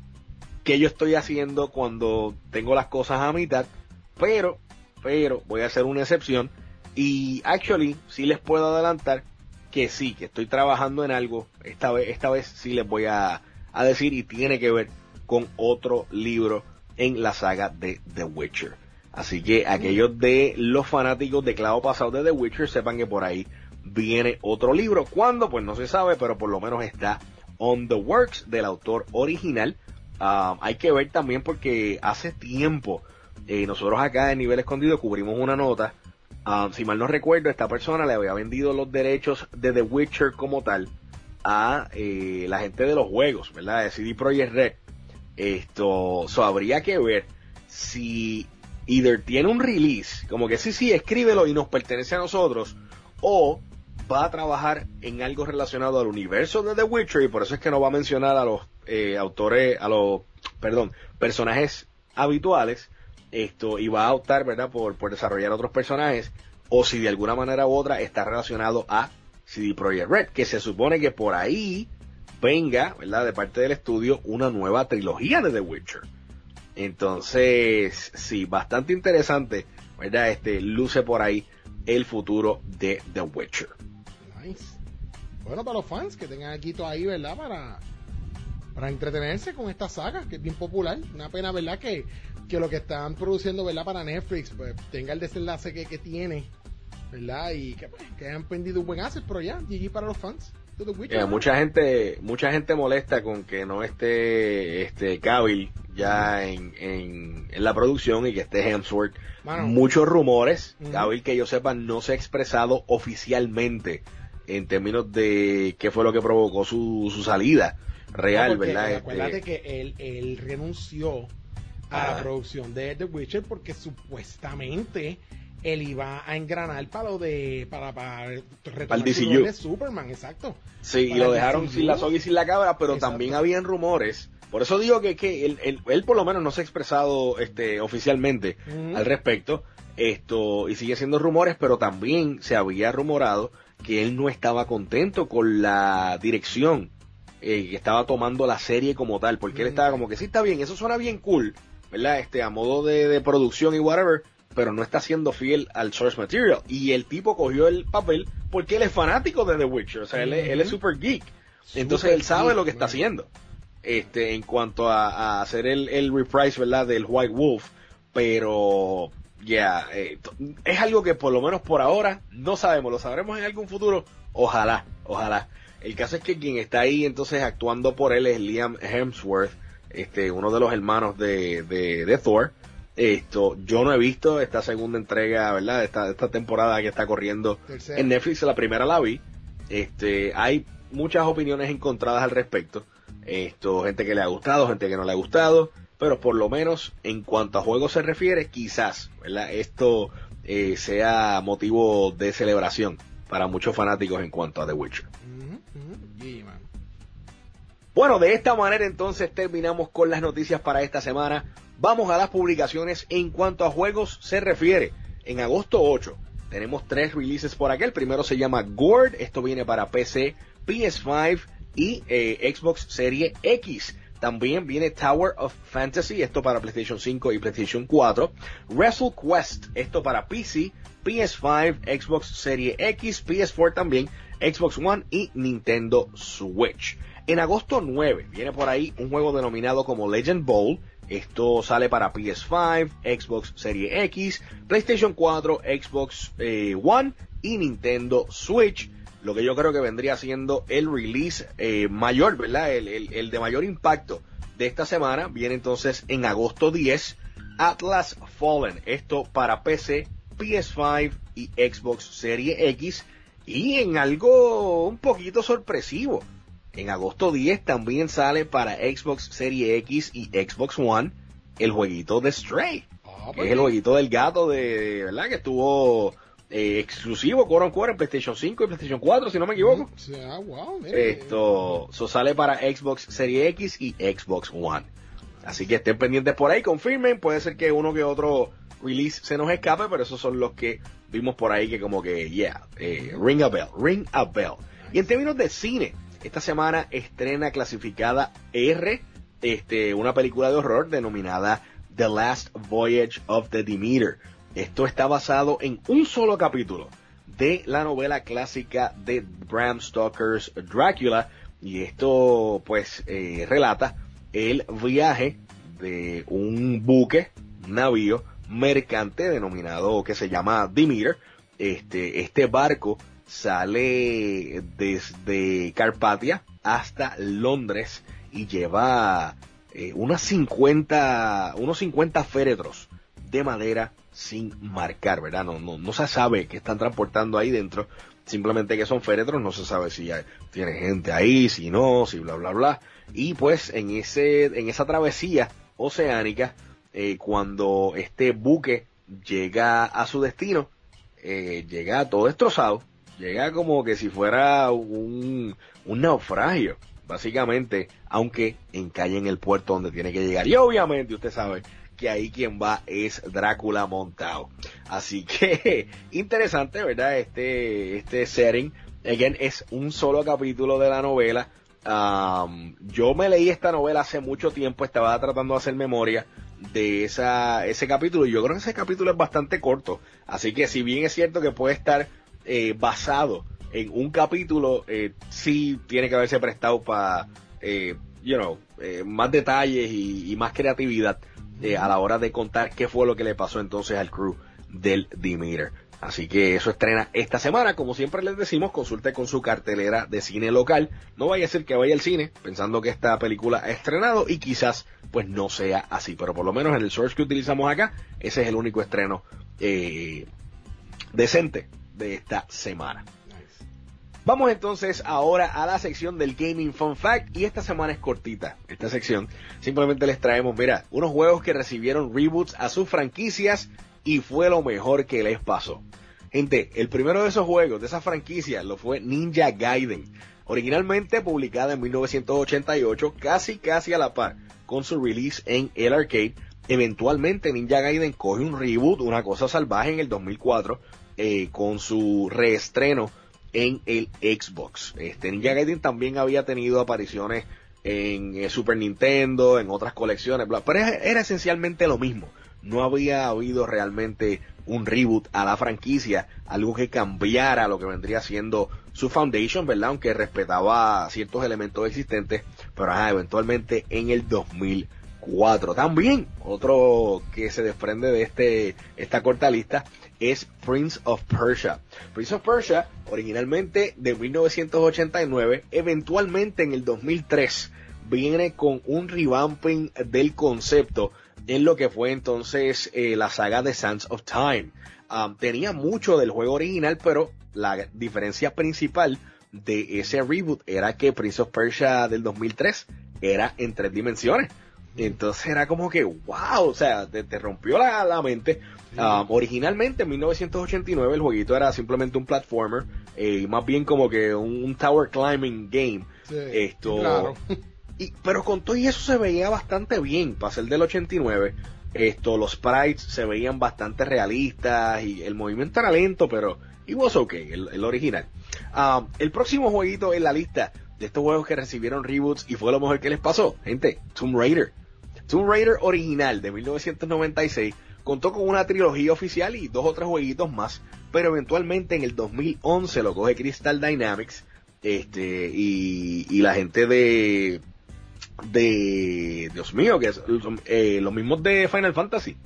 qué yo estoy haciendo cuando tengo las cosas a mitad, pero, pero voy a hacer una excepción, y actually sí les puedo adelantar que sí, que estoy trabajando en algo, esta vez, esta vez sí les voy a, a decir, y tiene que ver con otro libro en la saga de The Witcher. Así que aquellos de los fanáticos de clavo pasado de The Witcher sepan que por ahí viene otro libro. ¿Cuándo? Pues no se sabe, pero por lo menos está on the works del autor original. Uh, hay que ver también porque hace tiempo eh, nosotros acá en Nivel Escondido cubrimos una nota. Uh, si mal no recuerdo, esta persona le había vendido los derechos de The Witcher como tal a eh, la gente de los juegos, ¿verdad? De C D Projekt Red. Esto, so, habría que ver si either tiene un release, como que sí, sí, escríbelo y nos pertenece a nosotros, o va a trabajar en algo relacionado al universo de The Witcher, y por eso es que no va a mencionar a los eh, autores, a los, perdón, personajes habituales, esto, y va a optar, ¿verdad?, por, por desarrollar otros personajes, o si de alguna manera u otra está relacionado a C D Projekt Red, que se supone que por ahí venga, ¿verdad?, de parte del estudio una nueva trilogía de The Witcher. Entonces, sí, bastante interesante, ¿verdad? Este, luce por ahí el futuro de The Witcher. Nice. Bueno, para los fans que tengan aquí todo ahí, ¿verdad? Para, para entretenerse con esta saga, que es bien popular. Una pena, ¿verdad? Que, que lo que están produciendo, ¿verdad? Para Netflix, pues, tenga el desenlace que, que tiene, ¿verdad? Y que, pues, que hayan pendido un buen asset, pero ya, G G para los fans. Eh, mucha gente mucha gente molesta con que no esté este Cavill ya en, en, en la producción y que esté Hemsworth. Mano. Muchos rumores. Uh-huh. Cavill, que yo sepa, no se ha expresado oficialmente en términos de qué fue lo que provocó su, su salida real, no, porque, ¿verdad? eh, acuérdate este... que él, él renunció a ah. la producción de The Witcher porque supuestamente él iba a engranar para lo de para, para retomar su rol de Superman, exacto. Sí, para y lo dejaron sin la soga y sin la cabra, pero exacto. También habían rumores. Por eso digo que, que él, él, él por lo menos no se ha expresado este, oficialmente uh-huh. al respecto, esto y sigue siendo rumores, pero también se había rumorado que él no estaba contento con la dirección eh, que estaba tomando la serie como tal, porque uh-huh. él estaba como que sí está bien, eso suena bien cool, ¿verdad? Este, a modo de, de producción y whatever, pero no está siendo fiel al source material. Y el tipo cogió el papel porque él es fanático de The Witcher, o sea, uh-huh. él, es, él es super geek, super entonces él sabe geek, lo que está man. haciendo. Este, en cuanto a, a hacer el, el reprise, ¿verdad? Del White Wolf, pero ya, yeah, eh, es algo que por lo menos por ahora no sabemos, lo sabremos en algún futuro, ojalá, ojalá. El caso es que quien está ahí entonces actuando por él es Liam Hemsworth, este, uno de los hermanos de, de, de Thor. Esto, yo no he visto esta segunda entrega, ¿verdad? Esta, esta temporada que está corriendo Tercera. en Netflix, la primera la vi. Este, hay muchas opiniones encontradas al respecto. Esto, gente que le ha gustado, gente que no le ha gustado, pero por lo menos en cuanto a juegos se refiere, quizás, ¿verdad? Esto eh, sea motivo de celebración para muchos fanáticos en cuanto a The Witcher. Uh-huh, uh-huh. Yeah, man. Bueno, de esta manera entonces terminamos con las noticias para esta semana. Vamos a las publicaciones en cuanto a juegos se refiere. En agosto ocho tenemos tres releases por acá. El primero se llama Gord, esto viene para P C, P S cinco y eh, Xbox Series X. También viene Tower of Fantasy, esto para PlayStation cinco y PlayStation cuatro. Wrestle Quest, esto para P C, P S cinco, Xbox Series X, P S cuatro también, Xbox One y Nintendo Switch. En agosto nueve viene por ahí un juego denominado como Legend Bowl. Esto sale para P S cinco, Xbox Series X, PlayStation cuatro, Xbox eh, One y Nintendo Switch. Lo que yo creo que vendría siendo el release eh, mayor, ¿verdad? El, el, el de mayor impacto de esta semana viene entonces en agosto diez, Atlas Fallen. Esto para P C, P S cinco y Xbox Series X. Y en algo un poquito sorpresivo, en agosto diez también sale para Xbox Series X y Xbox One el jueguito de Stray. Oh, que es el jueguito del gato de, ¿verdad? Que estuvo... Eh, exclusivo, core on core en PlayStation cinco y PlayStation cuatro, si no me equivoco. Ah, wow, Esto so sale para Xbox Series X y Xbox One. Así que estén pendientes por ahí, confirmen. Puede ser que uno que otro release se nos escape, pero esos son los que vimos por ahí que como que, yeah, eh, ring a bell, ring a bell. Y en términos de cine, esta semana estrena clasificada R, este, una película de horror denominada The Last Voyage of the Demeter. Esto está basado en un solo capítulo de la novela clásica de Bram Stoker's Drácula, y esto pues eh, relata el viaje de un buque, un navío mercante denominado, que se llama Demeter. Este, este barco sale desde Carpatia hasta Londres y lleva eh, unas cincuenta, unos cincuenta féretros de madera sin marcar, ¿verdad? No, no, no se sabe qué están transportando ahí dentro, simplemente que son féretros, no se sabe si hay, tiene gente ahí, si no, si bla, bla, bla. Y pues en ese, en esa travesía oceánica, eh, cuando este buque llega a su destino, eh, llega todo destrozado, llega como que si fuera un, un naufragio, básicamente, aunque encalle en el puerto donde tiene que llegar. Y obviamente usted sabe que ahí quien va es Drácula montado. Así que interesante, ¿verdad? Este, este setting. Again, es un solo capítulo de la novela. Um, yo me leí esta novela hace mucho tiempo, estaba tratando de hacer memoria de esa, ese capítulo, y yo creo que ese capítulo es bastante corto. Así que si bien es cierto que puede estar eh, basado en un capítulo, eh, sí tiene que haberse prestado para, eh, you know, eh, más detalles y, y más creatividad Eh, a la hora de contar qué fue lo que le pasó entonces al crew del Demeter. Así que eso estrena esta semana. Como siempre les decimos, consulte con su cartelera de cine local. No vaya a ser que vaya al cine pensando que esta película ha estrenado y quizás pues no sea así, pero por lo menos en el source que utilizamos acá, ese es el único estreno eh, decente de esta semana. Vamos entonces ahora a la sección del Gaming Fun Fact, y esta semana es cortita, esta sección. Simplemente les traemos, mira, unos juegos que recibieron reboots a sus franquicias y fue lo mejor que les pasó. Gente, el primero de esos juegos, de esas franquicias, lo fue Ninja Gaiden. Originalmente publicada en mil novecientos ochenta y ocho, casi casi a la par con su release en el arcade. Eventualmente Ninja Gaiden coge un reboot, una cosa salvaje, en el dos mil cuatro, eh, con su reestreno en el Xbox. Este Ninja Gaiden también había tenido apariciones en eh, Super Nintendo, en otras colecciones, bla, pero era, era esencialmente lo mismo. No había habido realmente un reboot a la franquicia, algo que cambiara lo que vendría siendo su foundation, ¿verdad? Aunque respetaba ciertos elementos existentes, pero ajá, eventualmente en el dos mil cuatro. También, otro que se desprende de este esta corta lista es Prince of Persia. Prince of Persia, originalmente de mil novecientos ochenta y nueve, eventualmente en el dos mil tres, viene con un revamping del concepto en lo que fue entonces eh, la saga de Sands of Time. Um, tenía mucho del juego original, pero la diferencia principal de ese reboot era que Prince of Persia del dos mil tres era en tres dimensiones. Entonces era como que, wow, o sea, te, te rompió la, la mente. Um, originalmente en mil novecientos ochenta y nueve el jueguito era simplemente un platformer, eh, más bien como que un, un tower climbing game. Sí, Esto, claro. y, pero con todo y eso se veía bastante bien para ser del ochenta y nueve. Esto, los sprites se veían bastante realistas y el movimiento era lento, pero it was okay, el, el original. Um, el próximo jueguito en la lista de estos juegos que recibieron reboots y fue lo mejor que les pasó, gente, Tomb Raider. Tomb Raider original de mil novecientos noventa y seis contó con una trilogía oficial y dos o tres jueguitos más, pero eventualmente en el dos mil once lo coge Crystal Dynamics, este, y, y la gente de, de, Dios mío, que es, eh, los mismos de Final Fantasy,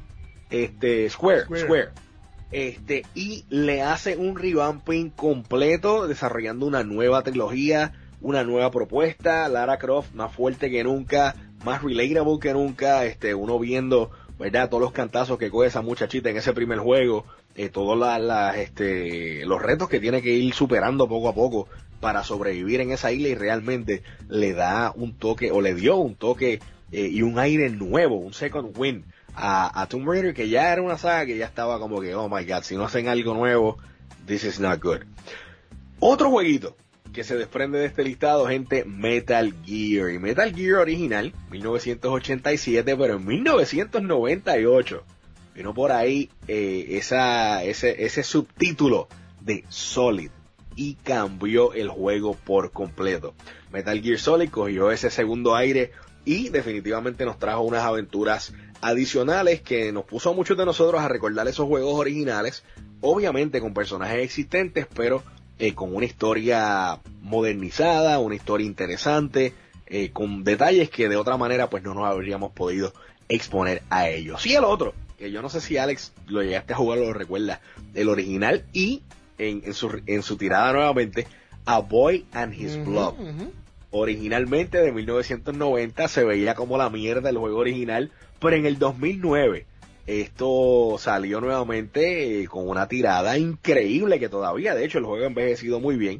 este, Square, Square, Square, este, y le hace un revamping completo, desarrollando una nueva trilogía, una nueva propuesta, Lara Croft más fuerte que nunca, más relatable que nunca, este, uno viendo, ¿verdad?, todos los cantazos que coge esa muchachita en ese primer juego, eh, todos la, la, este, los retos que tiene que ir superando poco a poco para sobrevivir en esa isla, y realmente le da un toque, o le dio un toque eh, y un aire nuevo, un second wind a, a Tomb Raider, que ya era una saga que ya estaba como que, oh my god, si no hacen algo nuevo, this is not good. Otro jueguito que se desprende de este listado, gente, Metal Gear. Y Metal Gear original, mil novecientos ochenta y siete, pero en mil novecientos noventa y ocho vino por ahí eh, esa, ese, ese subtítulo de Solid, y cambió el juego por completo. Metal Gear Solid cogió ese segundo aire y definitivamente nos trajo unas aventuras adicionales que nos puso a muchos de nosotros a recordar esos juegos originales, obviamente con personajes existentes, pero Eh, con una historia modernizada, una historia interesante, eh, con detalles que de otra manera pues no nos habríamos podido exponer a ellos. Y el otro, que yo no sé si Alex lo llegaste a jugar o lo recuerda, el original, y en, en, su, en su tirada nuevamente, A Boy and His uh-huh, Blood. Uh-huh. Originalmente de mil novecientos noventa se veía como la mierda el juego original, pero en el dos mil nueve esto salió nuevamente eh, con una tirada increíble, que todavía, de hecho, el juego ha envejecido muy bien,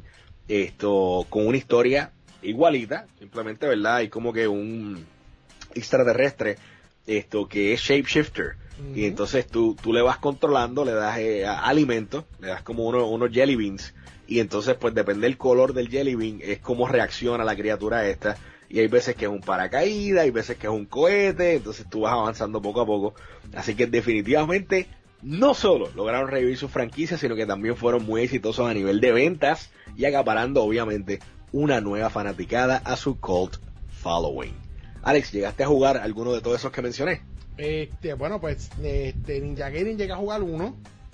esto con una historia igualita, simplemente, ¿verdad? Hay como que un extraterrestre, esto que es shapeshifter, uh-huh. Y entonces tú, tú le vas controlando, le das eh, alimento, le das como uno, unos jelly beans, y entonces pues depende del color del jelly bean, es como reacciona la criatura esta. Y hay veces que es un paracaídas, hay veces que es un cohete, entonces tú vas avanzando poco a poco. Así que definitivamente no solo lograron revivir su franquicia, sino que también fueron muy exitosos a nivel de ventas y acaparando obviamente una nueva fanaticada a su cult following. Alex, ¿llegaste a jugar alguno de todos esos que mencioné? Este, bueno, pues este, Ninja Gaiden llega a jugar uno.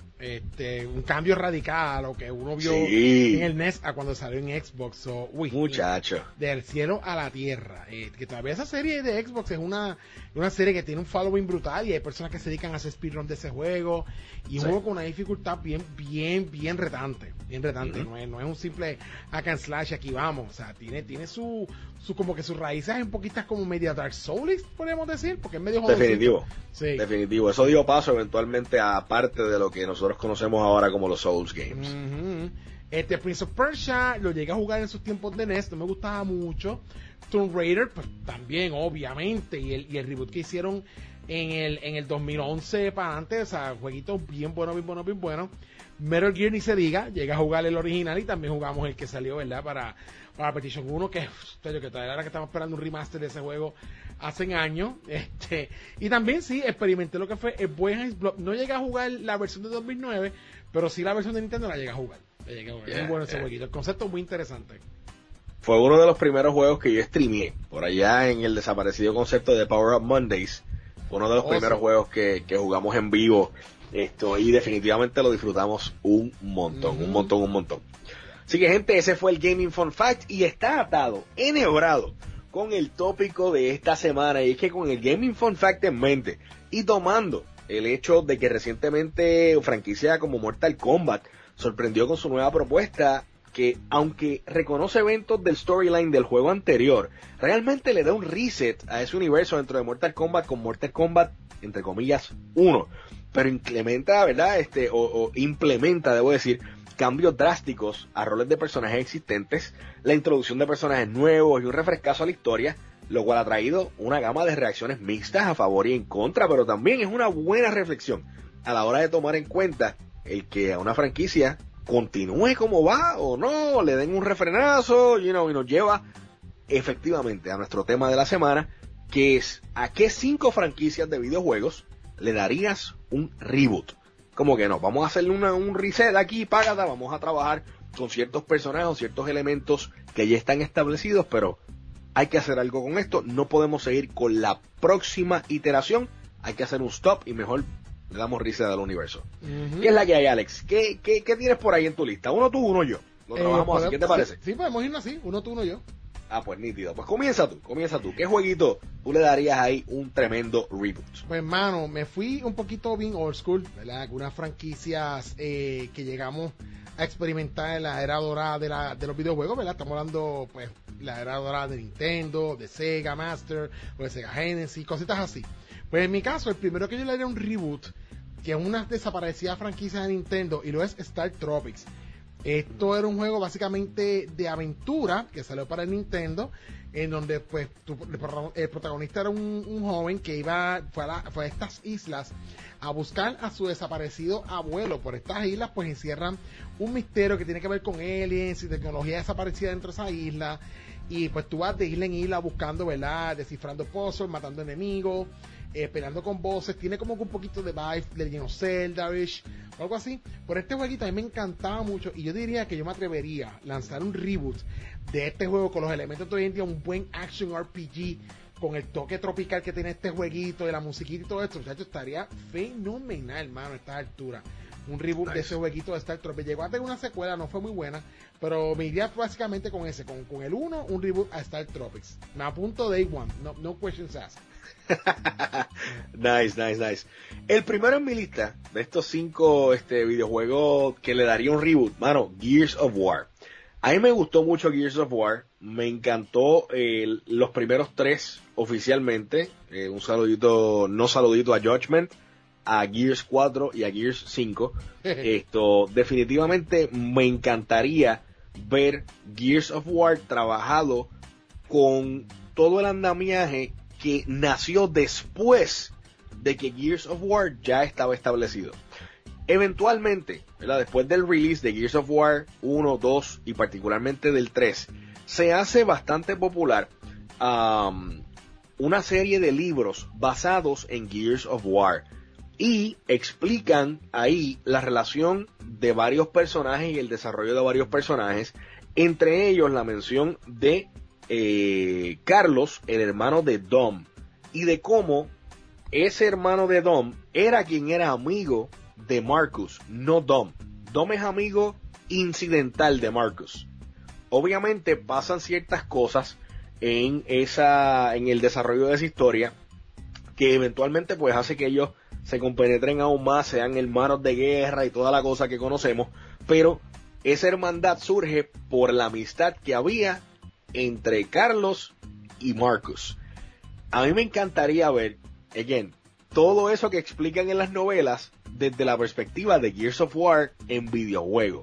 Este, un cambio radical a lo que uno vio sí. en el N E S a cuando salió en Xbox. So, uy, muchacho, del cielo a la tierra, eh, que todavía esa serie de Xbox es una, una serie que tiene un following brutal, y hay personas que se dedican a hacer speedrun de ese juego, y sí. Un juego con una dificultad bien, bien, bien retante, bien retante. Uh-huh. no, es, no es un simple hack and slash, aquí vamos, o sea, tiene, tiene su, su como que sus raíces un poquitas como media Dark Souls, podemos decir, porque es medio jodosito. Definitivo, sí. definitivo, eso dio paso eventualmente a parte de lo que nosotros conocemos ahora como los Souls Games. Uh-huh. Este Prince of Persia lo llegué a jugar en sus tiempos de N E S, no me gustaba mucho. Tomb Raider, pues también, obviamente, y el, y el reboot que hicieron en el, en el dos mil once para adelante, o sea, jueguitos bien buenos, bien buenos, bien buenos. Metal Gear ni se diga, llegué a jugar el original y también jugamos el que salió, ¿verdad? Para, para PlayStation uno, que, ustedes, que todavía era que estamos esperando un remaster de ese juego hace años. Este, y también sí, experimenté lo que fue el buen Ice Block. No llegué a jugar la versión de dos mil nueve, pero sí la versión de Nintendo la llegué a jugar. La llegué a jugar. Yeah, muy bueno ese yeah. jueguito. El concepto es muy interesante. Fue uno de los primeros juegos que yo streameé, por allá en el desaparecido concepto de Power Up Mondays. Fue uno de los oh, primeros sí. juegos que, que jugamos en vivo. Esto, y definitivamente lo disfrutamos un montón, uh-huh. un montón, un montón. Así que, gente, ese fue el Gaming Fun Fact y está atado, enhebrado con el tópico de esta semana. Y es que con el Gaming Fun Fact en mente y tomando el hecho de que recientemente franquicia como Mortal Kombat sorprendió con su nueva propuesta, que aunque reconoce eventos del storyline del juego anterior, realmente le da un reset a ese universo dentro de Mortal Kombat con Mortal Kombat, entre comillas, uno. Pero implementa, ¿verdad? Este, o, o implementa, debo decir, cambios drásticos a roles de personajes existentes, la introducción de personajes nuevos y un refrescazo a la historia, lo cual ha traído una gama de reacciones mixtas a favor y en contra, pero también es una buena reflexión a la hora de tomar en cuenta el que a una franquicia continúe como va o no, le den un refrenazo, you know, y nos lleva efectivamente a nuestro tema de la semana, que es ¿a qué cinco franquicias de videojuegos le darías un reboot? Como que no, vamos a hacerle una, un reset aquí, págata, vamos a trabajar con ciertos personajes o ciertos elementos que ya están establecidos, pero hay que hacer algo con esto, no podemos seguir con la próxima iteración, hay que hacer un stop y mejor le damos reset al universo. Uh-huh. ¿Qué es la que hay, Alex? ¿Qué, qué, qué tienes por ahí en tu lista? ¿Uno tú, uno yo? Lo trabajamos eh, así, ¿qué te parece? Sí, sí, podemos irnos así, uno tú, uno yo. Ah, pues nítido. Pues comienza tú, comienza tú. ¿Qué jueguito tú le darías ahí un tremendo reboot? Pues, hermano, me fui un poquito bien old school, ¿verdad? Algunas franquicias eh, que llegamos a experimentar en la era dorada de, la, de los videojuegos, ¿verdad? Estamos hablando, pues, la era dorada de Nintendo, de Sega Master, o de Sega Genesis, cositas así. Pues en mi caso, el primero que yo le daría un reboot, que es una desaparecida franquicia de Nintendo, y lo es Star Tropics. Esto era un juego básicamente de aventura que salió para el Nintendo, en donde pues tu, el protagonista era un, un joven que iba fue a, la, fue a estas islas a buscar a su desaparecido abuelo. Por estas islas pues encierran un misterio que tiene que ver con aliens y tecnología desaparecida dentro de esa isla, y pues tú vas de isla en isla buscando, ¿verdad? Descifrando puzzles, matando enemigos, eh, peleando con bosses. Tiene como que un poquito de vibe de Legend of Zelda-ish, o algo así. Por este jueguito a mí me encantaba mucho, y yo diría que yo me atrevería a lanzar un reboot de este juego con los elementos de hoy en día, un buen action R P G con el toque tropical que tiene este jueguito, de la musiquita y todo esto. Muchachos, estaría fenomenal, hermano, a esta altura. Un reboot nice. De ese jueguito de Star Tropics. Llegó a tener una secuela, no fue muy buena, pero me iría básicamente con ese, con, con el uno, un reboot a Star Tropics. Me apunto day one, no, no questions asked. Nice, nice, nice. El primero en mi lista de estos cinco este, videojuegos que le daría un reboot, mano, Gears of War. A mí me gustó mucho Gears of War, me encantó eh, los primeros tres oficialmente. Eh, un saludito, no saludito a Judgment, a Gears cuatro y a Gears cinco. Esto, definitivamente me encantaría ver Gears of War trabajado con todo el andamiaje que nació después de que Gears of War ya estaba establecido. Eventualmente, ¿verdad? Después del release de Gears of War uno, dos y particularmente del tres, se hace bastante popular um, una serie de libros basados en Gears of War, y explican ahí la relación de varios personajes y el desarrollo de varios personajes, entre ellos la mención de eh, Carlos, el hermano de Dom, y de cómo ese hermano de Dom era quien era amigo de Marcus, no Dom. Dom es amigo incidental de Marcus. Obviamente pasan ciertas cosas en esa, en el desarrollo de esa historia, que eventualmente pues hace que ellos se compenetren aún más, sean hermanos de guerra y toda la cosa que conocemos, pero esa hermandad surge por la amistad que había entre Carlos y Marcus. A mí me encantaría ver, again, todo eso que explican en las novelas desde la perspectiva de Gears of War en videojuego.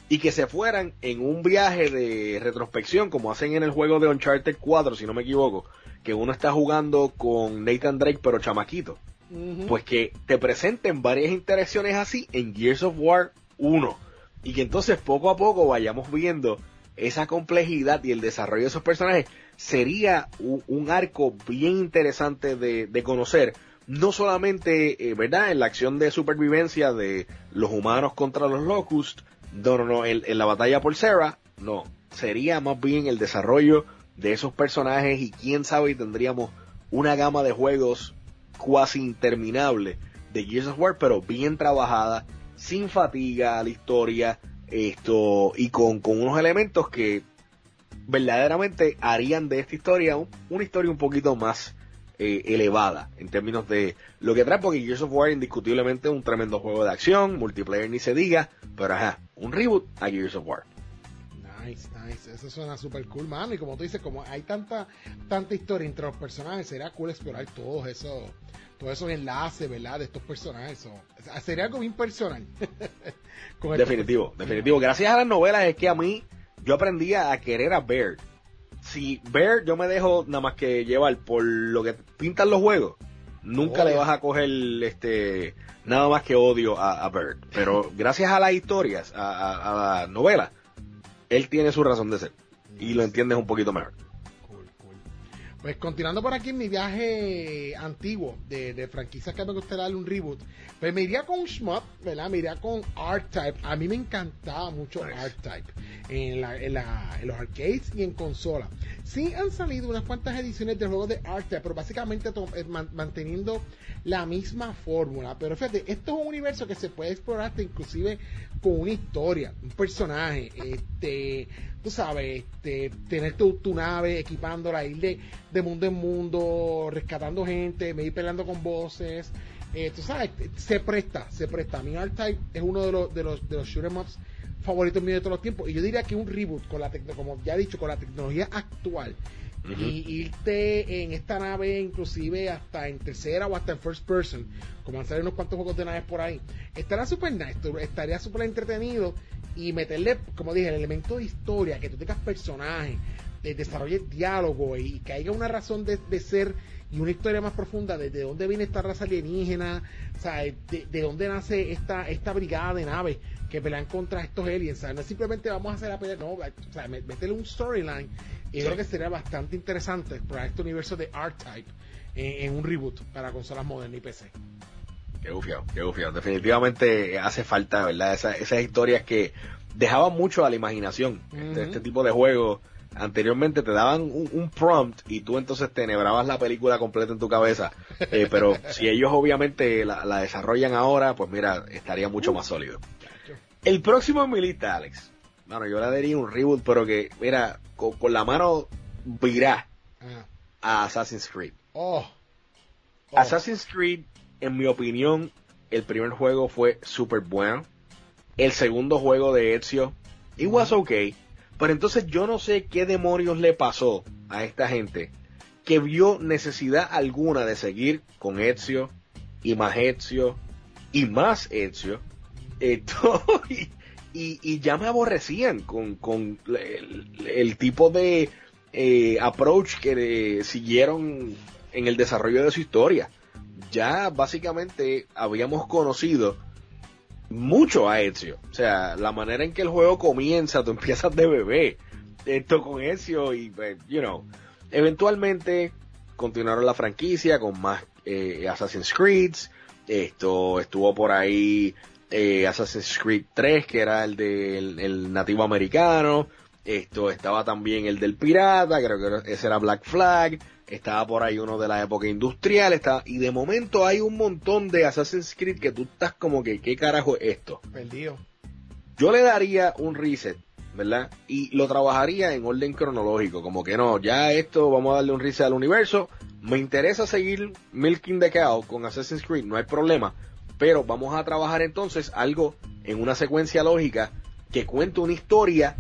y que se fueran en un viaje de retrospección, como hacen en el juego de Uncharted cuatro, si no me equivoco, que uno está jugando con Nathan Drake, pero chamaquito. Uh-huh. Pues que te presenten varias interacciones así en Gears of War uno, y que entonces poco a poco vayamos viendo esa complejidad y el desarrollo de esos personajes. Sería un, un arco bien interesante de, de conocer, no solamente, eh, ¿verdad?, en la acción de supervivencia de los humanos contra los Locust, no, no, no, en, en la batalla por Serra, no, sería más bien el desarrollo de esos personajes, y quién sabe, y tendríamos una gama de juegos cuasi interminable de Gears of War, pero bien trabajada, sin fatiga a la historia, esto, y con, con unos elementos que verdaderamente harían de esta historia un, una historia un poquito más eh, elevada en términos de lo que trae, porque Gears of War indiscutiblemente es un tremendo juego de acción, multiplayer ni se diga, pero ajá, un reboot a Gears of War. Nice, nice, eso suena super cool, mano, y como tú dices, como hay tanta tanta historia entre los personajes, sería cool explorar todos esos todos esos enlaces, ¿verdad?, de estos personajes. So, sería algo bien personal. Con definitivo, definitivo. Gracias a las novelas es que a mí yo aprendí a querer a Baird. Si Baird yo me dejo nada más que llevar por lo que pintan los juegos, nunca oh, le vas a coger este nada más que odio a, a Baird. Pero gracias a las historias, a, a, a las novelas, él tiene su razón de ser. Y lo entiendes un poquito mejor. Pues continuando por aquí en mi viaje antiguo de, de franquicias que me gustaría darle un reboot, pues me iría con Shmup, ¿verdad? Me iría con R-Type. A mí me encantaba mucho nice. R-Type en, la, en, la, en los arcades y en consola. Sí han salido unas cuantas ediciones del juego de R-Type, pero básicamente to, eh, man, manteniendo la misma fórmula. Pero fíjate, esto es un universo que se puede explorar hasta inclusive con una historia, un personaje, este... tú sabes, este, tener tu, tu nave, equipándola, ir de, de mundo en mundo, rescatando gente, me ir peleando con bosses, eh, tú sabes, se presta, se presta. Mi R-Type es uno de los de los de los shoot 'em ups favoritos míos de todos los tiempos, y yo diría que un reboot con la tecno, como ya he dicho, con la tecnología actual, uh-huh. y irte en esta nave inclusive hasta en tercera o hasta en first person, como han salido unos cuantos juegos de naves por ahí, estaría super nice, estaría super entretenido. Y meterle, como dije, el elemento de historia, que tú tengas personajes, eh, desarrolles diálogo, y, y que haya una razón de, de ser y una historia más profunda de, de dónde viene esta raza alienígena, o sea, de, de dónde nace esta esta brigada de naves que pelean contra estos aliens, o sea, no es simplemente vamos a hacer la pelea, no, o sea, meterle un storyline, y sí. Creo que sería bastante interesante explorar este universo de R-Type en, en un reboot para consolas modernas y P C. Qué bufiado, qué bufiado. Definitivamente hace falta, ¿verdad? Esa, esas historias que dejaban mucho a la imaginación. Uh-huh. Este, este tipo de juegos anteriormente te daban un, un prompt y tú entonces te enhebrabas la película completa en tu cabeza. Eh, pero si ellos obviamente la, la desarrollan ahora, pues mira, estaría mucho uh. más sólido. El próximo en mi lista, Alex. Bueno, yo le daría un reboot, pero que, mira, con, con la mano virá uh-huh. a Assassin's Creed. Oh. Oh. Assassin's Creed, en mi opinión, el primer juego fue súper bueno. El segundo juego de Ezio, it was okay. Pero entonces yo no sé qué demonios le pasó a esta gente que vio necesidad alguna de seguir con Ezio y más Ezio y más Ezio. Esto, y, y, y ya me aborrecían con, con el, el tipo de eh, approach que le siguieron en el desarrollo de su historia. Ya básicamente habíamos conocido mucho a Ezio, o sea, la manera en que el juego comienza, tú empiezas de bebé, esto con Ezio y, you know, eventualmente continuaron la franquicia con más eh, Assassin's Creed, esto estuvo por ahí eh, Assassin's Creed tres, que era el del el nativo americano, esto estaba también el del pirata, creo que ese era Black Flag, estaba por ahí uno de la época industrial, estaba, y de momento hay un montón de Assassin's Creed que tú estás como que, ¿qué carajo es esto? Perdido. Yo le daría un reset, ¿verdad? Y lo trabajaría en orden cronológico, como que no, ya esto, vamos a darle un reset al universo, me interesa seguir milking the cow con Assassin's Creed, no hay problema, pero vamos a trabajar entonces algo en una secuencia lógica que cuente una historia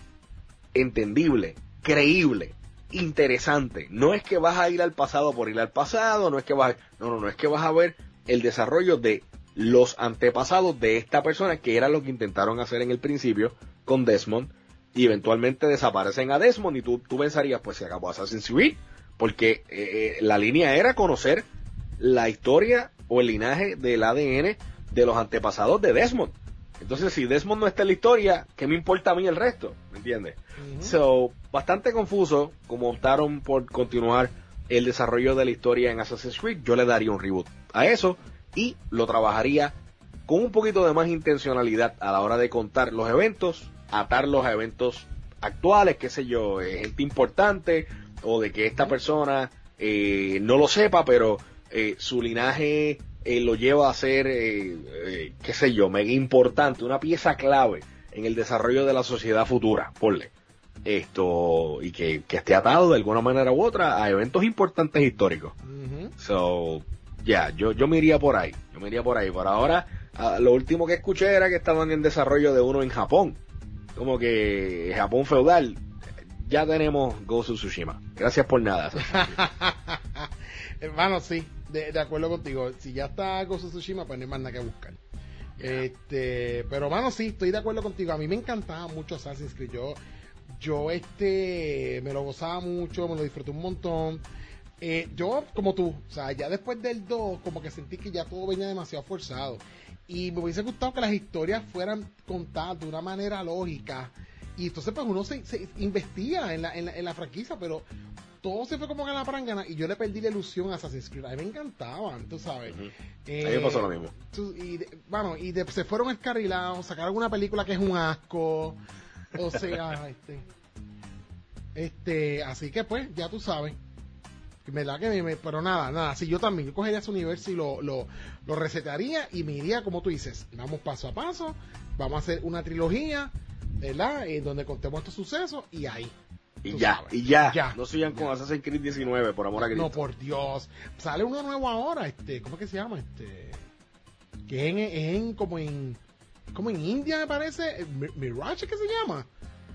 entendible, creíble, interesante. No es que vas a ir al pasado por ir al pasado, no es que vas a, no, no, no es que vas a ver el desarrollo de los antepasados de esta persona, que era lo que intentaron hacer en el principio con Desmond, y eventualmente desaparecen a Desmond, y tú, tú pensarías, pues se acabó Assassin's Creed, porque eh, la línea era conocer la historia o el linaje del A D N de los antepasados de Desmond. Entonces, si Desmond no está en la historia, ¿qué me importa a mí el resto? ¿Me entiendes? Uh-huh. So, bastante confuso como optaron por continuar el desarrollo de la historia en Assassin's Creed. Yo le daría un reboot a eso y lo trabajaría con un poquito de más intencionalidad a la hora de contar los eventos, atarlos a eventos actuales, qué sé yo, eh, gente importante, o de que esta persona eh, no lo sepa, pero eh, su linaje eh, lo lleva a ser, eh, eh, qué sé yo, mega importante, una pieza clave en el desarrollo de la sociedad futura, ponle esto, y que, que esté atado de alguna manera u otra a eventos importantes históricos. Uh-huh. So, ya, yeah, yo, yo me iría por ahí, yo me iría por ahí. Por ahora, uh, lo último que escuché era que estaban en desarrollo de uno en Japón, como que Japón feudal. Ya tenemos Ghost of Tsushima. Gracias por nada. Hermano, sí, de, de acuerdo contigo. Si ya está Ghost of Tsushima, pues no hay más nada que buscar. Yeah. Este, pero mano, sí, estoy de acuerdo contigo. A mí me encantaba mucho Assassin's Creed. Yo, yo este, me lo gozaba mucho, me lo disfruté un montón. Eh, yo, como tú, o sea, ya después del dos, como que sentí que ya todo venía demasiado forzado. Y me hubiese gustado que las historias fueran contadas de una manera lógica. Y entonces pues uno se, se investiga en la, en, la, en la franquicia, pero todo se fue como a la prangana y yo le perdí la ilusión a Assassin's Creed. A mí me encantaban, tú sabes. Uh-huh. Eh, a mí me pasó lo mismo. Tú, y de, bueno, y de, se fueron escarrilados, sacaron una película que es un asco. O sea, este... Este, así que pues, ya tú sabes. ¿Verdad que me, me, pero nada, nada, si yo también, yo cogería ese universo y lo, lo, lo resetaría y me iría como tú dices, vamos paso a paso, vamos a hacer una trilogía, ¿verdad? En donde contemos estos sucesos y ahí. Y ya, sabes. y ya, ya, no sigan con Assassin's Creed diecinueve, por amor a Cristo. No, por Dios, sale uno nuevo ahora, este, ¿cómo es que se llama? Este, que es en, es en como en, como en India me parece, Mirage, ¿qué se llama?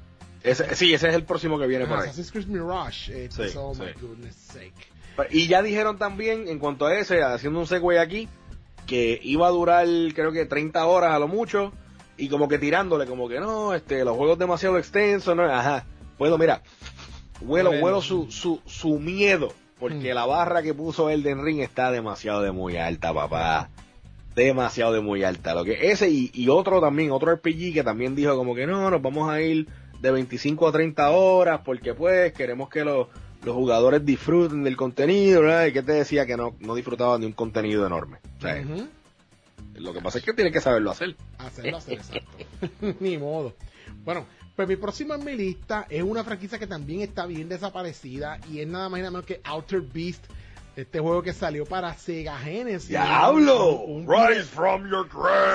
Ese, sí, ese es el próximo que viene ah, por ahí. Assassin's Creed Mirage. Eh, sí, oh sí. my goodness sake. Y ya dijeron también, en cuanto a ese, haciendo un segue aquí, que iba a durar, creo que treinta horas a lo mucho, y como que tirándole, como que no, este, los juegos demasiado extensos, no, ajá. Bueno, mira, huelo, bueno. huelo su, su, su miedo, porque mm. la barra que puso Elden Ring está demasiado de muy alta, papá. Demasiado de muy alta. Lo que ese y, y otro también, otro R P G que también dijo como que no, nos vamos a ir de veinticinco a treinta horas porque pues queremos que los, los jugadores disfruten del contenido, ¿verdad? Y que te decía que no, no disfrutaban de un contenido enorme. O sea, uh-huh. Lo que pasa es que tienen que saberlo hacer. Hacerlo hacer, exacto. Ni modo. Bueno, pues mi próxima en mi lista es una franquicia que también está bien desaparecida y es nada más y nada menos que Outer Beast. Este juego que salió para Sega Genesis. ¡Diablo! Un, un Rise from your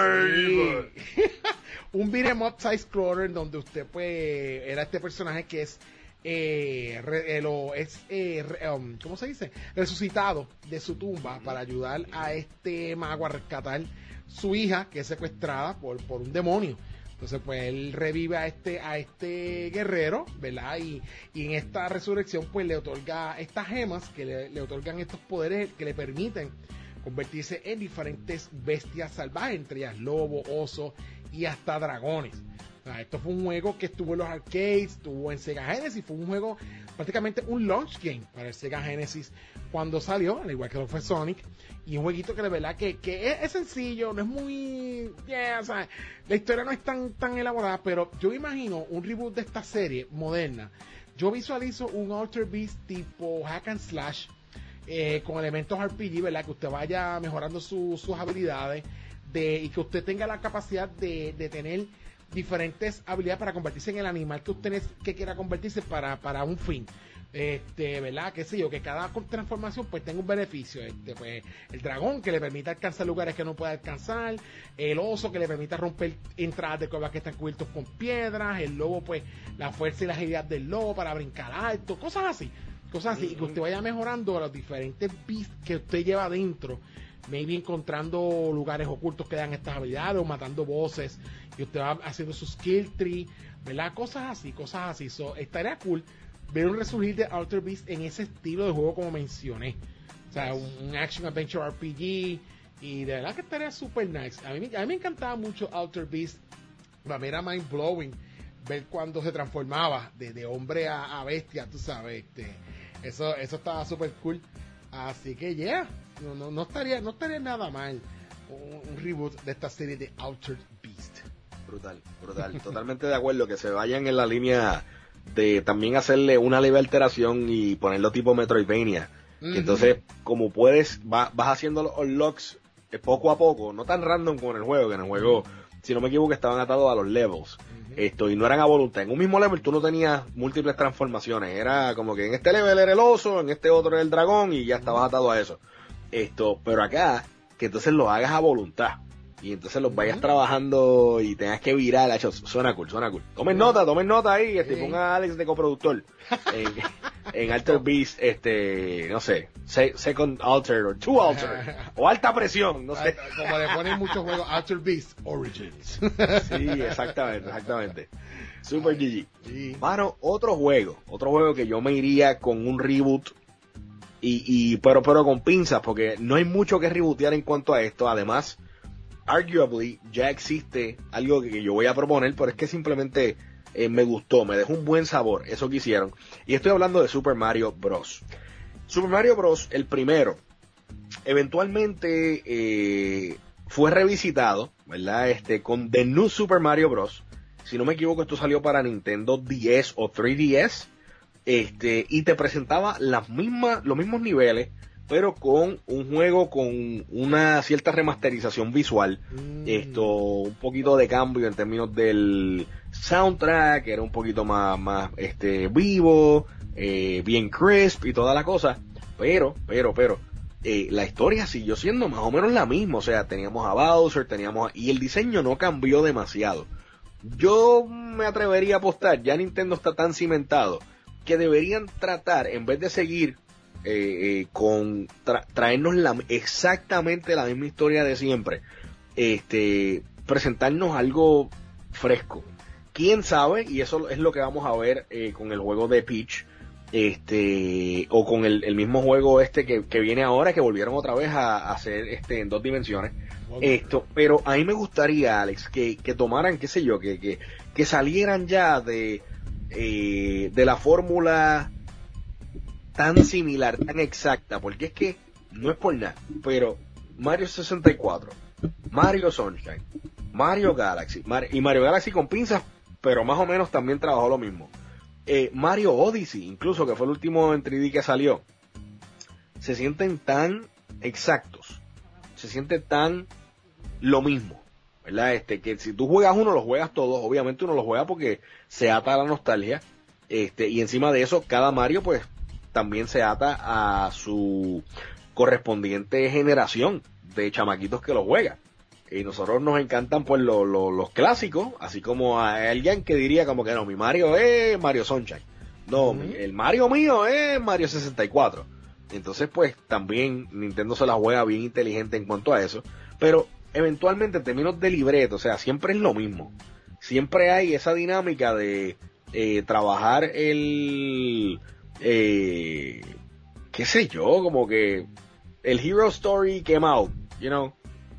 grave. Sí. Un beat'em up side scroller donde usted pues era este personaje que es eh, re, eh, lo, es eh, re, um, ¿cómo se dice? Resucitado de su tumba para ayudar a este mago a rescatar su hija que es secuestrada por, por un demonio. Entonces, pues, él revive a este, a este guerrero, ¿verdad? Y, y en esta resurrección, pues, le otorga estas gemas que le, le otorgan estos poderes que le permiten convertirse en diferentes bestias salvajes, entre ellas lobos, osos y hasta dragones. O sea, esto fue un juego que estuvo en los arcades, estuvo en Sega Genesis, fue un juego, prácticamente un launch game para el Sega Genesis cuando salió, al igual que lo fue Sonic. Y un jueguito que de verdad que, que es, es sencillo, no es muy... Yeah, o sea, la historia no es tan, tan elaborada, pero yo me imagino un reboot de esta serie moderna. Yo visualizo un Outer Beast tipo hack and slash, eh, con elementos R P G, ¿verdad? Que usted vaya mejorando su, sus habilidades de, y que usted tenga la capacidad de, de tener diferentes habilidades para convertirse en el animal que usted que quiera convertirse para, para un fin. Este, ¿verdad? Que sé yo, que cada transformación pues tenga un beneficio. Este, pues, el dragón que le permita alcanzar lugares que no puede alcanzar, el oso que le permita romper entradas de cuevas que están cubiertos con piedras, el lobo, pues, la fuerza y la agilidad del lobo para brincar alto, cosas así, cosas así, y que usted vaya mejorando los diferentes beasts que usted lleva adentro, maybe encontrando lugares ocultos que dan estas habilidades, o matando bosses, y usted va haciendo su skill tree, ¿verdad? Cosas así, cosas así. So, estaría cool ver un resurgir de Outer Beast en ese estilo de juego como mencioné. O sea, un, un action adventure R P G. Y de verdad que estaría super nice. A mí, a mí me encantaba mucho Outer Beast. Para mí era mind blowing ver cuando se transformaba de, de hombre a, a bestia, tú sabes, este, eso, eso estaba súper cool. Así que ya, yeah, no, no, no estaría, no estaría nada mal un, un reboot de esta serie de Altered Beast. Brutal, brutal, totalmente de acuerdo que se vayan en la línea de también hacerle una leve alteración y ponerlo tipo Metroidvania. Uh-huh. Entonces, como puedes, va, vas haciendo los unlocks eh, poco a poco, no tan random como en el juego, que en el juego, uh-huh. si no me equivoco, estaban atados a los levels. Uh-huh. Esto, y no eran a voluntad. En un mismo level tú no tenías múltiples transformaciones. Era como que en este level era el oso, en este otro era el dragón, y ya estabas atado a eso. Esto, pero acá, que entonces lo hagas a voluntad. Y entonces los vayas uh-huh. trabajando y tengas que virar, hecho, suena cool, suena cool. Tomen uh-huh. nota, tomen nota ahí, este, sí. ponga a Alex de coproductor. en, en Altered Beast, este, no sé, Second Altered o Two Altered, o Alta Presión, no sé. Como le ponen muchos juegos, Altered Beast Origins. Sí, exactamente, exactamente. Super G G. Sí. Mano, otro juego, otro juego que yo me iría con un reboot, y, y pero, pero con pinzas, porque no hay mucho que rebootear en cuanto a esto, además, arguably ya existe algo que yo voy a proponer, pero es que simplemente eh, me gustó, me dejó un buen sabor eso que hicieron, y estoy hablando de Super Mario Bros. Super Mario Bros, el primero, eventualmente eh, fue revisitado, ¿verdad? Este, con The New Super Mario Bros. Si no me equivoco, esto salió para Nintendo D S o tres D S, este, y te presentaba las mismas, los mismos niveles, pero con un juego con una cierta remasterización visual, mm. esto, un poquito de cambio en términos del soundtrack, era un poquito más, más este, vivo, eh, bien crisp y toda la cosa, pero, pero, pero, eh, la historia siguió siendo más o menos la misma, o sea, teníamos a Bowser, teníamos, a, y el diseño no cambió demasiado. Yo me atrevería a apostar, ya Nintendo está tan cimentado, que deberían tratar, en vez de seguir Eh, eh, con tra- traernos la, exactamente la misma historia de siempre, este, presentarnos algo fresco. Quién sabe, y eso es lo que vamos a ver eh, con el juego de Peach, este, o con el, el mismo juego este que, que viene ahora, que volvieron otra vez a, a hacer este en dos dimensiones. Okay. Esto, pero a mí me gustaría, Alex, que, que tomaran, qué sé yo, que, que, que salieran ya de, eh, de la fórmula tan similar, tan exacta, porque es que no es por nada, pero Mario sesenta y cuatro, Mario Sunshine, Mario Galaxy, Mar- y Mario Galaxy con pinzas, pero más o menos también trabajó lo mismo. Eh, Mario Odyssey, incluso, que fue el último en tres D que salió, se sienten tan exactos, se siente tan lo mismo, ¿verdad? Este, que si tú juegas uno, los juegas todos, obviamente uno los juega porque se ata a la nostalgia, este, y encima de eso, cada Mario, pues, también se ata a su correspondiente generación de chamaquitos que lo juegan. Y nosotros nos encantan pues lo, lo, los clásicos, así como a alguien que diría como que no, mi Mario es Mario Sunshine. No, uh-huh. el Mario mío es Mario sesenta y cuatro. Entonces pues también Nintendo se la juega bien inteligente en cuanto a eso. Pero eventualmente en términos de libreto, o sea, siempre es lo mismo. Siempre hay esa dinámica de eh, trabajar el... Eh, qué sé yo, como que el Hero Story came out, you know.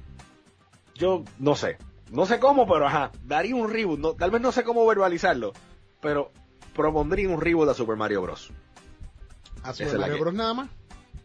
Yo no sé, no sé cómo, pero ajá, daría un reboot, no, tal vez no sé cómo verbalizarlo, pero propondría un reboot a Super Mario Bros. ¿A Super Mario Bros nada más?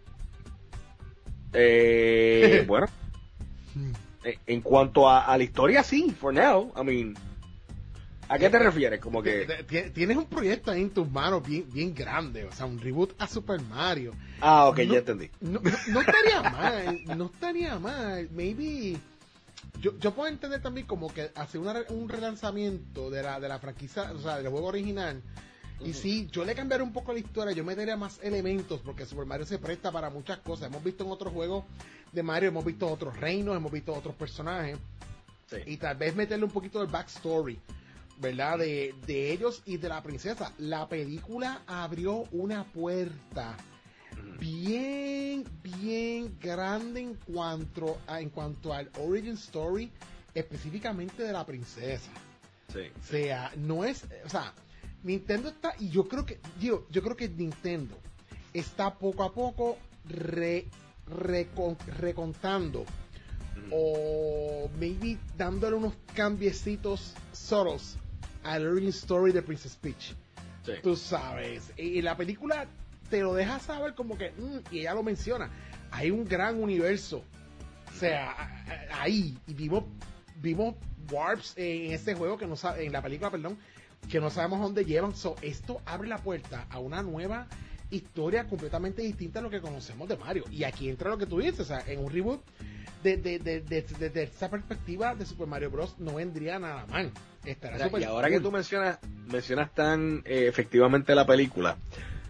Eh, bueno, en cuanto a, a la historia, sí, for now, I mean... ¿A qué te refieres? Como que tienes un proyecto ahí en tus manos bien, bien grande, o sea, un reboot a Super Mario. Ah, ok, no, ya entendí. No, no, no estaría mal, no estaría mal. Maybe yo, yo puedo entender también como que hacer una, un relanzamiento de la, de la franquicia, o sea, del juego original. Uh-huh. Y sí, yo le cambiaré un poco la historia, yo metería más elementos, porque Super Mario se presta para muchas cosas. Hemos visto en otros juegos de Mario, hemos visto otros reinos, hemos visto otros personajes. Sí. Y tal vez meterle un poquito del backstory, ¿verdad? De, de ellos y de la princesa. La película abrió una puerta bien, bien grande en cuanto a, en cuanto al origin story, específicamente de la princesa. Sí. O sea, no es, o sea, Nintendo está, y yo creo que, yo, yo creo que Nintendo está poco a poco re, recon, recontando mm. o maybe dándole unos cambiecitos solos al origin story de Princess Peach. Sí. Tú sabes. Y la película te lo deja saber como que, mm, y ella lo menciona, hay un gran universo. O sea, ahí, y vimos, vimos warps en ese juego que no sabe, en la película, perdón, que no sabemos dónde llevan. So, esto abre la puerta a una nueva historia completamente distinta a lo que conocemos de Mario. Y aquí entra lo que tú dices, o sea, en un reboot de, de, de, de, de, de esa perspectiva de Super Mario Bros. No vendría nada mal. Estará Mira, y ahora cool. que tú mencionas, mencionas tan eh, efectivamente la película,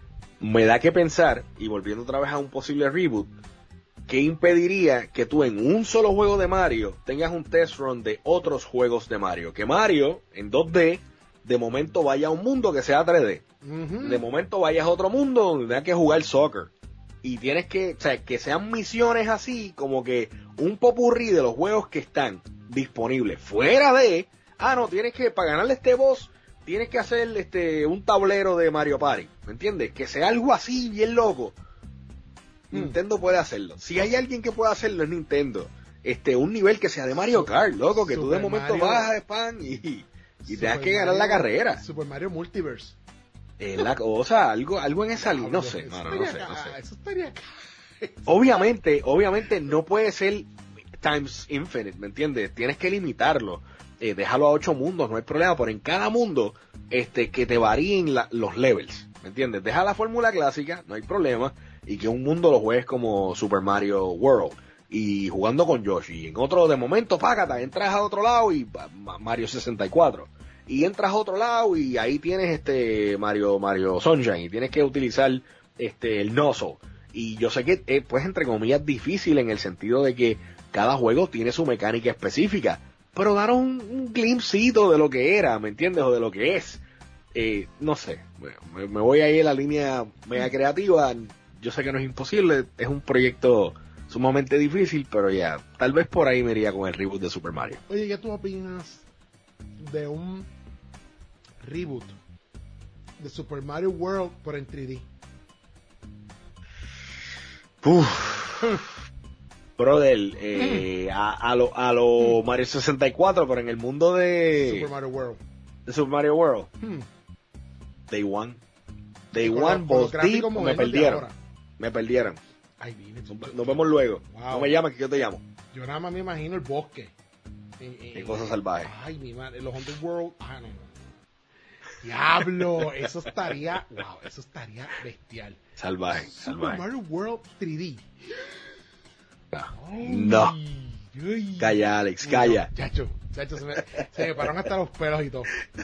me da que pensar, y volviendo otra vez a un posible reboot, ¿qué impediría que tú en un solo juego de Mario tengas un test run de otros juegos de Mario? Que Mario, en dos D, de momento vaya a un mundo que sea tres D. Uh-huh. De momento vayas a otro mundo donde tengas que jugar soccer. Y tienes que, o sea, que sean misiones así, como que un popurrí de los juegos que están disponibles fuera de, ah, no, tienes que, para ganarle este boss, tienes que hacer este un tablero de Mario Party, ¿me entiendes? Que sea algo así bien loco. Mm. Nintendo puede hacerlo. Si hay alguien que pueda hacerlo es Nintendo. Este, un nivel que sea de Mario Kart, loco, que Super tú de momento Mario, vas a spam y, y tengas que ganar Mario, la carrera. Super Mario Multiverse. Es la cosa, algo, algo en esa línea, no sé, mano, no sé, no sé. Eso estaría acá. Obviamente, obviamente no puede ser times infinite, ¿me entiendes? Tienes que limitarlo. Eh, déjalo a ocho mundos, no hay problema, pero en cada mundo, este, que te varíen la, los levels, ¿me entiendes? Deja la fórmula clásica, no hay problema, y que un mundo lo juegues como Super Mario World, y jugando con Yoshi, en otro de momento, págata, entras a otro lado y Mario sesenta y cuatro, y entras a otro lado y ahí tienes este Mario, Mario Sunshine, y tienes que utilizar este el Nozzle, y yo sé que es, pues, entre comillas, difícil en el sentido de que cada juego tiene su mecánica específica, pero dar un, un glimpsito de lo que era, ¿me entiendes? O de lo que es. Eh, no sé, me, me voy a ir a la línea mega creativa. Yo sé que no es imposible, es un proyecto sumamente difícil, pero ya, tal vez por ahí me iría con el reboot de Super Mario. Oye, ¿qué tú opinas de un reboot de Super Mario World por en tres D? Uff. Brother, eh, a, a lo, a lo Mario sesenta y cuatro, pero en el mundo de Super Mario World. De Super Mario World. Hmm. Day One. Day One, Boss Deep, me perdieron. Me perdieron. Ay, vine, nos, nos vemos luego. Wow. No me llames que yo te llamo. Yo nada más me imagino el bosque. En, en, en cosas salvajes. Ay, mi madre, los Underworld. Ah, no, no. Diablo, eso estaría, wow, eso estaría bestial. Salvaje, Super salvaje. Mario World tres D. No. Ay, calla, Alex, calla. Chacho, chacho, se me, se me pararon hasta los pelos y todo.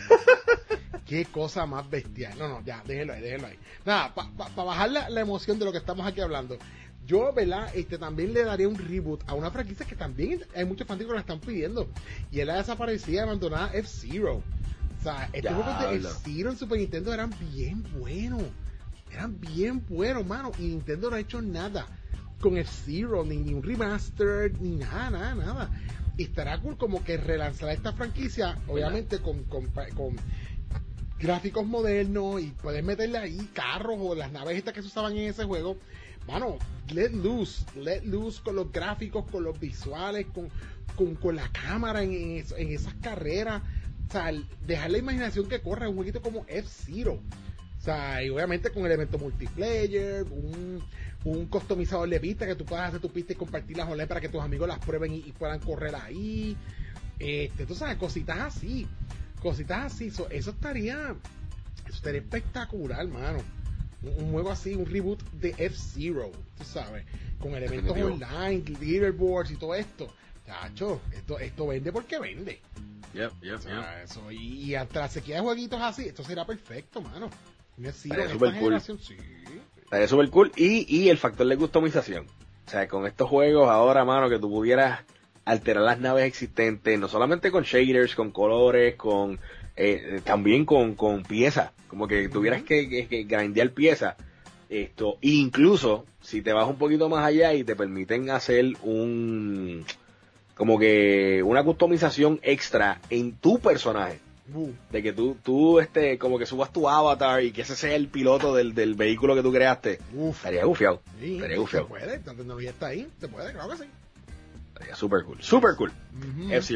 Qué cosa más bestial. No, no, ya, déjenlo ahí, déjenlo ahí. Nada, para pa, pa bajar la, la emoción de lo que estamos aquí hablando, yo, ¿verdad? Este, también le daría un reboot a una franquicia que también hay muchos fanáticos que la están pidiendo. Y es la desaparecida, abandonada F-Zero. O sea, estos juegos de F-Zero en Super Nintendo eran bien buenos. Eran bien buenos, mano. Y Nintendo no ha hecho nada con F-Zero, ni, ni un remaster, ni nada, nada, nada. Y estará cool como que relanzar esta franquicia, obviamente con, con, con gráficos modernos, y puedes meterle ahí carros o las naves estas que se usaban en ese juego. Mano, let loose, let loose con los gráficos, con los visuales, con, con, con la cámara en, en, eso, en esas carreras. O sea, dejar la imaginación que corra un jueguito como F-Zero. O sea, y obviamente con elementos multiplayer, un, un customizador de pista que tú puedas hacer tu pista y compartir las online para que tus amigos las prueben y, y puedan correr ahí. Este, tú sabes, cositas así. Cositas así. So, eso estaría, eso estaría espectacular, mano. Un, un juego así, un reboot de F-Zero, tú sabes, con elementos online, leaderboards y todo esto. Chacho, esto, esto vende porque vende. Yep, yep, o sea, yep. Eso, y, y ante la sequía de jueguitos así, esto será perfecto, mano. Estaría super cool. Sí. Estaría super cool. Y, y el factor de customización. O sea, con estos juegos ahora, mano, que tú pudieras alterar las naves existentes, no solamente con shaders, con colores, con eh, también con, con piezas. Como que tuvieras uh-huh. que, que, que grindear piezas. Esto, incluso, si te vas un poquito más allá y te permiten hacer un... como que una customización extra en tu personaje. Uh. De que tú, tú este, como que subas tu avatar y que ese sea el piloto del, del vehículo que tú creaste. Uf. Estaría gufiado. Sí, estaría gufiado. Se puede, la tecnología está ahí, se puede, claro que sí. Estaría super cool, super cool. Uh-huh. F-Zero.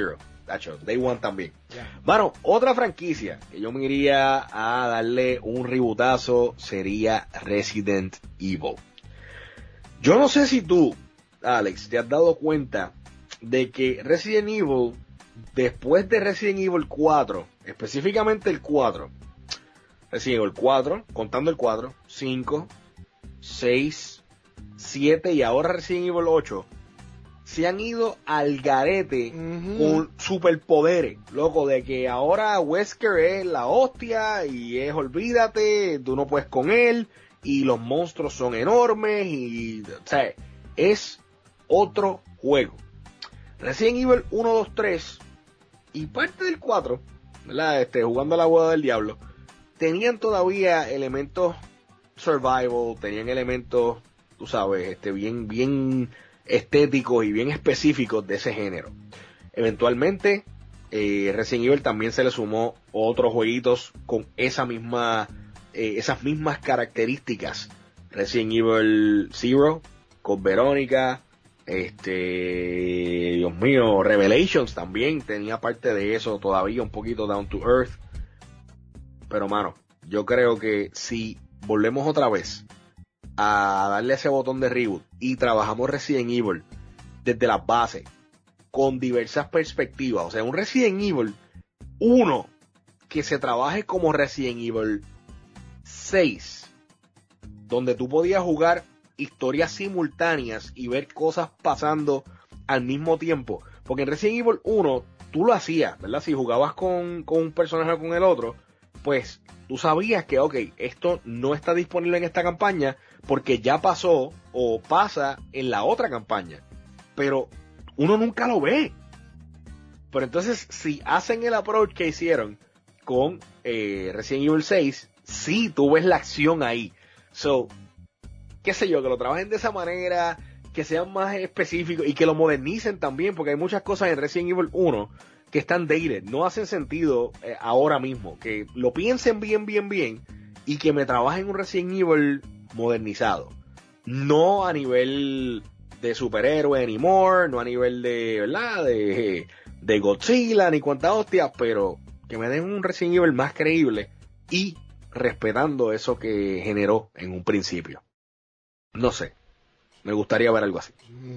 tacho, Day One también. Yeah. Bueno, otra franquicia que yo me iría a darle un rebootazo sería Resident Evil. Yo no sé si tú, Alex, te has dado cuenta de que Resident Evil, después de Resident Evil cuatro, específicamente el cuatro, Resident Evil cuatro, contando el cuatro, cinco, seis, siete y ahora Resident Evil ocho, se han ido al garete uh-huh. con superpoderes, loco, de que ahora Wesker es la hostia y es olvídate, tú no puedes con él y los monstruos son enormes y, o sea, es otro juego. Resident Evil uno, dos, tres y parte del cuatro, ¿verdad? Este, jugando a la boda del diablo, tenían todavía elementos survival, tenían elementos, tú sabes, este, bien, bien estéticos y bien específicos de ese género. Eventualmente, eh, Resident Evil también se le sumó otros jueguitos con esa misma, eh, esas mismas características. Resident Evil Zero, con Verónica, este, Dios mío, Revelations también tenía parte de eso todavía, un poquito down to earth. Pero mano, yo creo que si volvemos otra vez a darle ese botón de reboot y trabajamos Resident Evil desde las bases con diversas perspectivas, o sea, un Resident Evil uno que se trabaje como Resident Evil seis, donde tú podías jugar historias simultáneas y ver cosas pasando al mismo tiempo, porque en Resident Evil uno tú lo hacías, ¿verdad? Si jugabas con, con un personaje o con el otro, pues tú sabías que, ok, esto no está disponible en esta campaña porque ya pasó o pasa en la otra campaña, pero uno nunca lo ve. Pero entonces, si hacen el approach que hicieron con eh, Resident Evil seis, sí, tú ves la acción ahí. So, qué sé yo, que lo trabajen de esa manera, que sean más específicos y que lo modernicen también, porque hay muchas cosas en Resident Evil uno que están dated, no hacen sentido eh, ahora mismo, que lo piensen bien, bien, bien y que me trabajen un Resident Evil modernizado, no a nivel de superhéroe anymore, no a nivel de, ¿verdad? De, de Godzilla ni cuantas hostias, pero que me den un Resident Evil más creíble y respetando eso que generó en un principio. No sé, me gustaría ver algo así.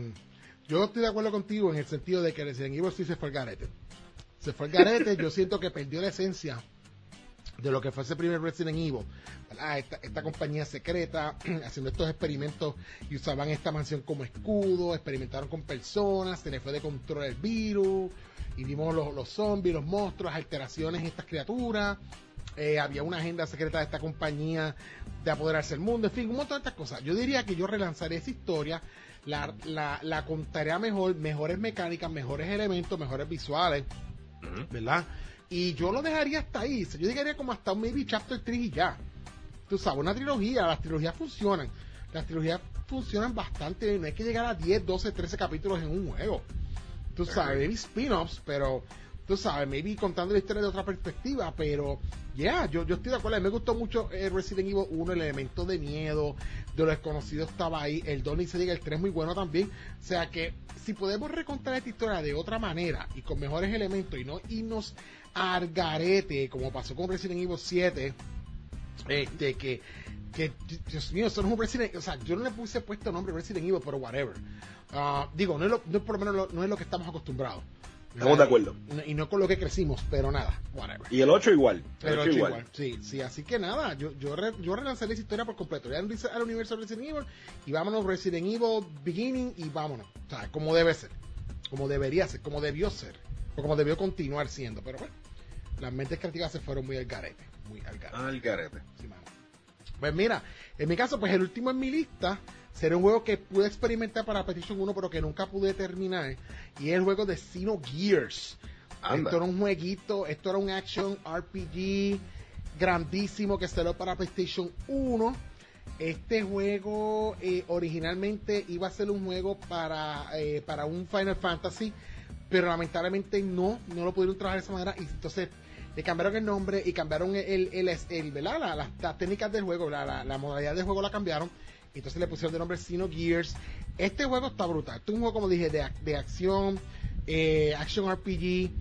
Yo estoy de acuerdo contigo en el sentido de que Resident Evil sí se fue al garete. Se fue al garete, yo siento que perdió la esencia de lo que fue ese primer Resident Evil. Esta, esta compañía secreta haciendo estos experimentos y usaban esta mansión como escudo, experimentaron con personas, se les fue de control el virus y vimos los, los zombies, los monstruos, alteraciones en estas criaturas. Eh, había una agenda secreta de esta compañía de apoderarse del mundo, en fin, un montón de estas cosas. Yo diría que yo relanzaré esa historia, la, la, la contaría mejor, mejores mecánicas, mejores elementos, mejores visuales, ¿verdad? Y yo lo dejaría hasta ahí. Yo llegaría como hasta un maybe chapter tres y ya. Tú sabes, una trilogía, las trilogías funcionan. Las trilogías funcionan bastante bien. No hay que llegar a diez, doce, trece capítulos en un juego. Tú sabes, maybe spin-offs, pero tú sabes, maybe contando la historia de otra perspectiva, pero ya, yeah, yo, yo estoy de acuerdo. A mí me gustó mucho eh, Resident Evil uno, el elemento de miedo, de lo desconocido estaba ahí. El dos ni se diga, el tres muy bueno también. O sea que si podemos recontar esta historia de otra manera y con mejores elementos y no irnos al garete como pasó con Resident Evil siete, este, que, que Dios mío, eso no es un Resident, o sea, yo no le puse puesto nombre Resident Evil, pero whatever. Uh, digo, no es, lo, no es por lo menos lo, no es lo que estamos acostumbrados. Estamos de acuerdo. Y no con lo que crecimos, pero nada, whatever. Y el ocho igual. El, el ocho igual. igual. Sí, sí, así que nada, yo yo, re, yo relanzaré esa historia por completo. Ya al universo de Resident Evil y vámonos Resident Evil Beginning y vámonos. O sea, como debe ser. Como debería ser, como debió ser. O como debió continuar siendo. Pero bueno, las mentes creativas se fueron muy al garete. Muy al garete. Al garete. Sí, mano. Pues mira, en mi caso, pues el último en mi lista será un juego que pude experimentar para PlayStation uno, pero que nunca pude terminar. Y es el juego de Xenogears. Anda. Esto era un jueguito, esto era un action R P G grandísimo que salió para PlayStation uno. Este juego eh, originalmente iba a ser un juego para, eh, para un Final Fantasy, pero lamentablemente no, no lo pudieron trabajar de esa manera. Y entonces le cambiaron el nombre y cambiaron el, el, el, el ¿verdad? La, la, las técnicas del juego, la, la, la modalidad del juego la cambiaron. Entonces le pusieron de nombre Xenogears. Este juego está brutal. Este es un juego, como dije, de, de acción, eh, action R P G.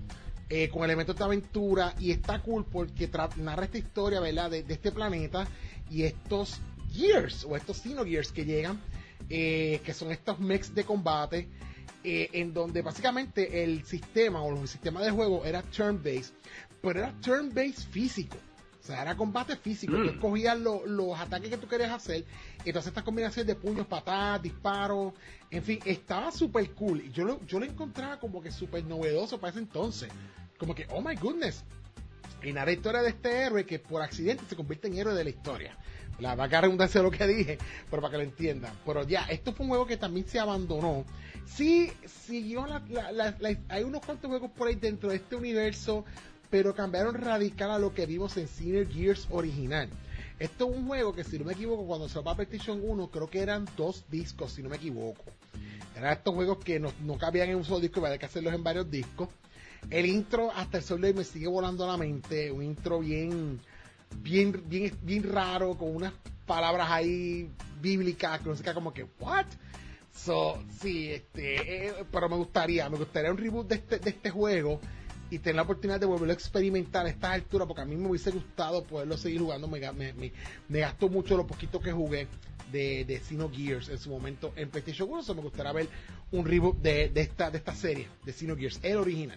eh, con elementos de aventura, y está cool porque tra- narra esta historia, ¿verdad? De, de este planeta y estos Gears, o estos Xenogears que llegan, eh, que son estos mechs de combate, eh, en donde básicamente el sistema o el sistema de juego era turn-based, pero era turn-based físico. O sea, era combate físico. Mm. Tú escogías lo, los ataques que tú querías hacer. Entonces, estas combinaciones de puños, patadas, disparos, en fin, estaba súper cool. Y yo lo, yo lo encontraba como que súper novedoso para ese entonces. Como que, oh my goodness. Y narra la historia de este héroe que por accidente se convierte en héroe de la historia. La va a redundancia lo que dije, pero para que lo entiendan. Pero ya, esto fue un juego que también se abandonó. Sí, siguió la, la, la, la, hay unos cuantos juegos por ahí dentro de este universo, pero cambiaron radical a lo que vimos en Xenogears original. Esto es un juego que, si no me equivoco, cuando se va a PlayStation uno, creo que eran dos discos, si no me equivoco. Eran estos juegos que no, no cabían en un solo disco, había que hacerlos en varios discos. El intro, hasta el sol de hoy, me sigue volando a la mente. Un intro bien, bien, bien, bien raro, con unas palabras ahí bíblicas, que no sé qué, como que, ¿what? So, sí, este, eh, pero me gustaría, me gustaría un reboot de este, de este juego, y tener la oportunidad de volverlo a experimentar a esta altura, porque a mí me hubiese gustado poderlo seguir jugando. Me, me, me, me gastó mucho lo poquito que jugué de, de Xenogears en su momento en PlayStation uno, so me gustaría ver un reboot de, de, esta, de esta serie, de Xenogears, el original.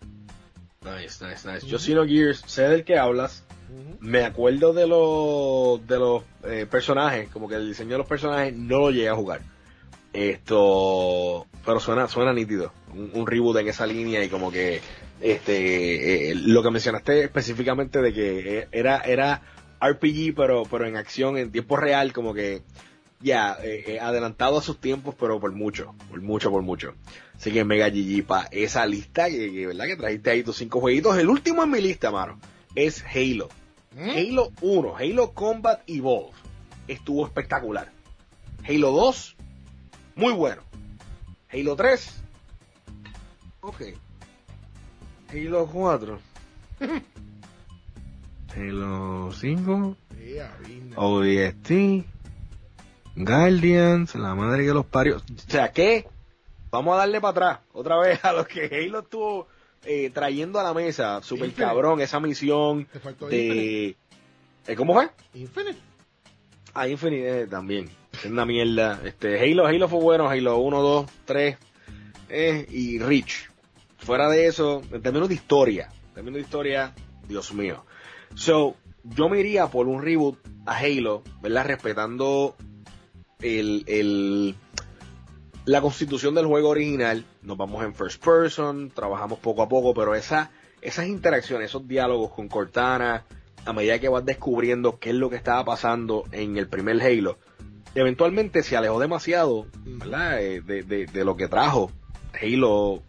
Nice, nice, nice. Uh-huh. Yo Xenogears, sé del que hablas, uh-huh. Me acuerdo de los, de los eh, personajes, como que el diseño de los personajes no lo llegué a jugar. Esto, pero suena, suena nítido, un, un reboot en esa línea, y como que este eh, lo que mencionaste específicamente de que era era R P G pero pero en acción en tiempo real, como que ya eh, eh, adelantado a sus tiempos, pero por mucho, por mucho, por mucho. Así que mega G G pa esa lista que, que verdad que trajiste ahí tus cinco jueguitos. El último en mi lista, mano, es Halo. ¿Mm? Halo uno, Halo Combat Evolved, estuvo espectacular. Halo dos, muy bueno. Halo tres, ok. Halo cuatro, Halo cinco, O D S T, Guardians, la madre que los parió. O sea, ¿qué? Vamos a darle para atrás otra vez a lo que Halo estuvo eh, trayendo a la mesa. Super Infinite. Cabrón, esa misión de... Eh, ¿Cómo fue? Infinite. Ah, Infinite eh, también. Es una mierda. Este, Halo, Halo fue bueno, Halo uno, dos, tres eh, y Reach. Fuera de eso, en términos de historia, en términos de historia, Dios mío. So, yo me iría por un reboot a Halo, ¿verdad? Respetando el, el, la constitución del juego original. Nos vamos en first person, trabajamos poco a poco, pero esa, esas interacciones, esos diálogos con Cortana, a medida que vas descubriendo qué es lo que estaba pasando en el primer Halo, eventualmente se alejó demasiado, ¿verdad? De, de, de lo que trajo Halo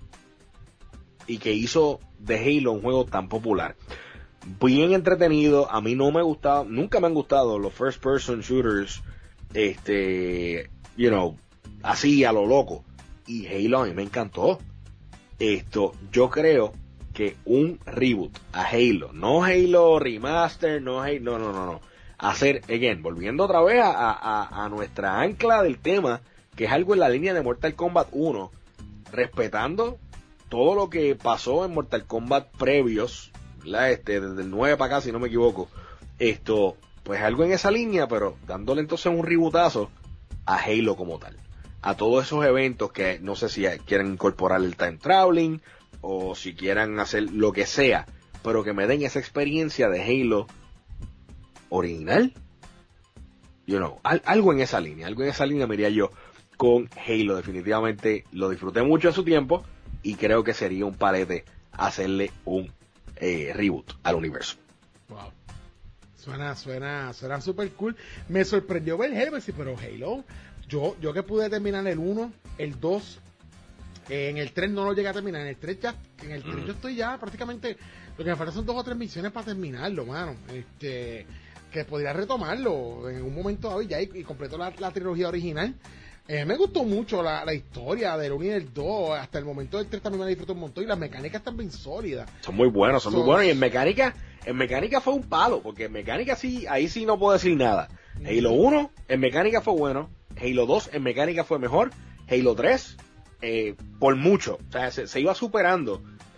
y que hizo de Halo un juego tan popular. Bien entretenido. A mí no me gustaba, nunca me han gustado los first person shooters, este, you know, así a lo loco. Y Halo a mí me encantó. Esto, yo creo que un reboot a Halo, no Halo Remaster, no Halo, no, no, no, no. Hacer, again, volviendo otra vez a, a, a nuestra ancla del tema, que es algo en la línea de Mortal Kombat uno, respetando todo lo que pasó en Mortal Kombat previos, ¿verdad? Este, desde el nueve para acá, si no me equivoco. Esto, pues algo en esa línea, pero dándole entonces un rebootazo a Halo como tal. A todos esos eventos que no sé si quieren incorporar el time traveling o si quieran hacer lo que sea, pero que me den esa experiencia de Halo original. You know, al, algo en esa línea, algo en esa línea me iría yo con Halo. Definitivamente lo disfruté mucho en su tiempo y creo que sería un palete hacerle un eh, reboot al universo. Wow. Suena, suena, suena super cool. Me sorprendió ver Halo, pero Halo, yo, yo que pude terminar el uno, el dos, eh, en el tres no lo llegué a terminar, en el tres ya, en el tres mm. yo estoy ya prácticamente, lo que me falta son dos o tres misiones para terminarlo, mano. Este, que podría retomarlo en un momento dado y ya y, y completo la, la trilogía original. Eh, me gustó mucho la, la historia del uno y del dos, hasta el momento del tres también me la disfruto un montón y las mecánicas están bien sólidas. Son muy buenos, son, son muy buenos y en mecánica, en mecánica fue un palo, porque en mecánica sí, ahí sí no puedo decir nada. Mm. Halo uno en mecánica fue bueno, Halo dos en mecánica fue mejor, Halo tres eh, por mucho, o sea, se, se iba superando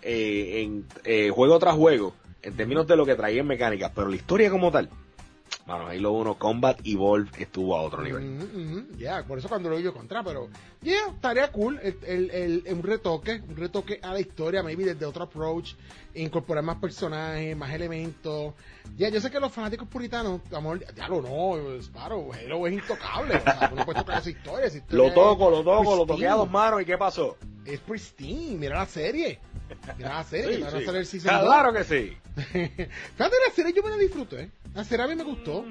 eh, en eh, juego tras juego, en términos de lo que traía en mecánicas, pero la historia como tal, bueno, Halo uno Combat Evolved estuvo a otro nivel. Mm, mm, ya, yeah, por eso cuando lo digo contra, pero ya, yeah, estaría cool el, el, el, un retoque, un retoque a la historia, maybe desde otro approach, incorporar más personajes, más elementos. Ya, yeah, yo sé que los fanáticos puritanos, amor, ya lo no, Sparrow, Halo es intocable, o sea, no puedes tocar esa historia, esa historia. Lo toco, lo toco, lo toqué a dos manos, ¿y qué pasó? Es pristine, mira la serie. Mira la serie, sí, que sí. van a salir el season Claro que sí. Fíjate, la serie yo me la disfruté. La serie a mí me gustó.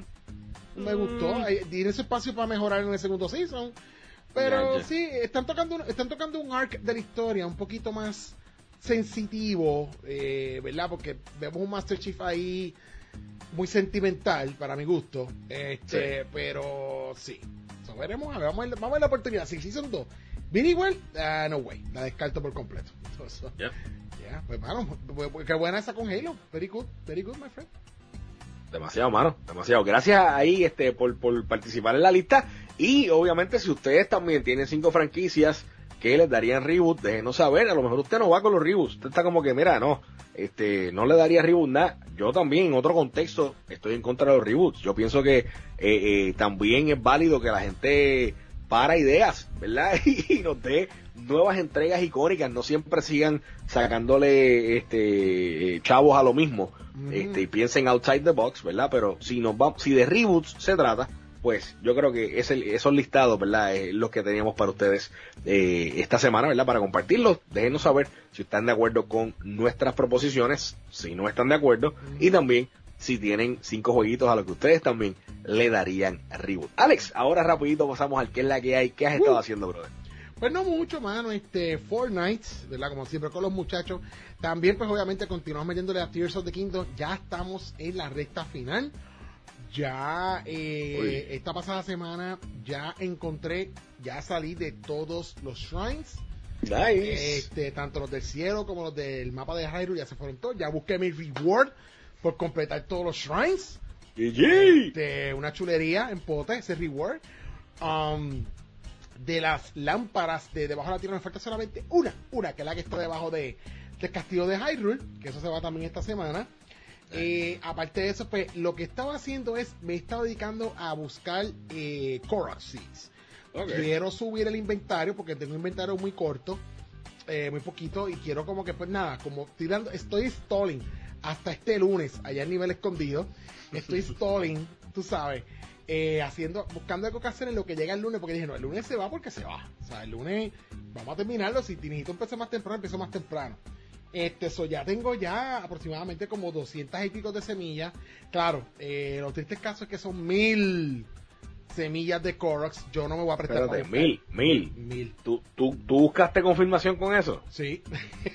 Me gustó. Tiene ese espacio para mejorar en el segundo season. Pero ya, ya. sí, están tocando, están tocando un arc de la historia un poquito más sensitivo, eh, ¿verdad? Porque vemos un Master Chief ahí muy sentimental para mi gusto. Este, sí. Pero sí. So, veremos, a ver, vamos, a ver, vamos a ver la oportunidad. Si Season dos viene igual, uh, no way. La descarto por completo. So, so, yeah. Yeah, pues mano, qué buena esa con Halo. Very good, very good, my friend. Demasiado, mano, demasiado. Gracias ahí este por, por participar en la lista. Y obviamente si ustedes también tienen cinco franquicias que les darían reboot, déjenos saber. A lo mejor usted no va con los reboots. Usted está como que, mira, no, este, no le daría reboot nada. Yo también, en otro contexto, estoy en contra de los reboots. Yo pienso que eh, eh, también es válido que la gente para ideas, ¿verdad? Y nos dé nuevas entregas icónicas, no siempre sigan sacándole este chavos a lo mismo, mm. este y piensen outside the box, ¿verdad? Pero si nos va, si de reboots se trata, pues yo creo que es el, esos listados, ¿verdad? Es los que teníamos para ustedes eh, esta semana, ¿verdad? Para compartirlos. Déjenos saber si están de acuerdo con nuestras proposiciones, si no están de acuerdo, mm. y también si tienen cinco jueguitos a los que ustedes también le darían reboot. Alex, ahora rapidito pasamos al que es la que hay. ¿Qué has uh. estado haciendo, brother? Pues no mucho, mano, este, Fortnite, ¿verdad? Como siempre con los muchachos. También, pues obviamente continuamos metiéndole a Tears of the Kingdom. Ya estamos en la recta final. Ya, eh, esta pasada semana, ya encontré, ya salí de todos los shrines. Nice. Este, tanto los del cielo como los del mapa de Hyrule, ya se fueron todos. Ya busqué mi reward por completar todos los shrines. G G. Este, una chulería en pote, ese reward. Um... De las lámparas de debajo de la tierra me falta solamente una, una que es la que está debajo de, del castillo de Hyrule, que eso se va también esta semana. Eh, aparte de eso, pues lo que estaba haciendo es, me estaba dedicando a buscar eh, Korok Seeds. Okay. Quiero subir el inventario porque tengo un inventario muy corto, eh, muy poquito, y quiero como que pues nada, como tirando, estoy stalling hasta este lunes, allá en nivel escondido, estoy stalling, tú sabes. Eh, haciendo, buscando algo que hacer en lo que llega el lunes, porque dije, no, el lunes se va porque se va. O sea, el lunes vamos a terminarlo. Si necesito empezar más temprano, empiezo más temprano. Este, eso ya tengo ya aproximadamente como doscientas y pico de semillas. Claro, eh, los tristes casos es que son mil semillas de Koroks. Yo no me voy a prestar. Espérate, para mil, mil, mil. ¿Tú, tú, ¿Tú buscaste confirmación con eso? Sí.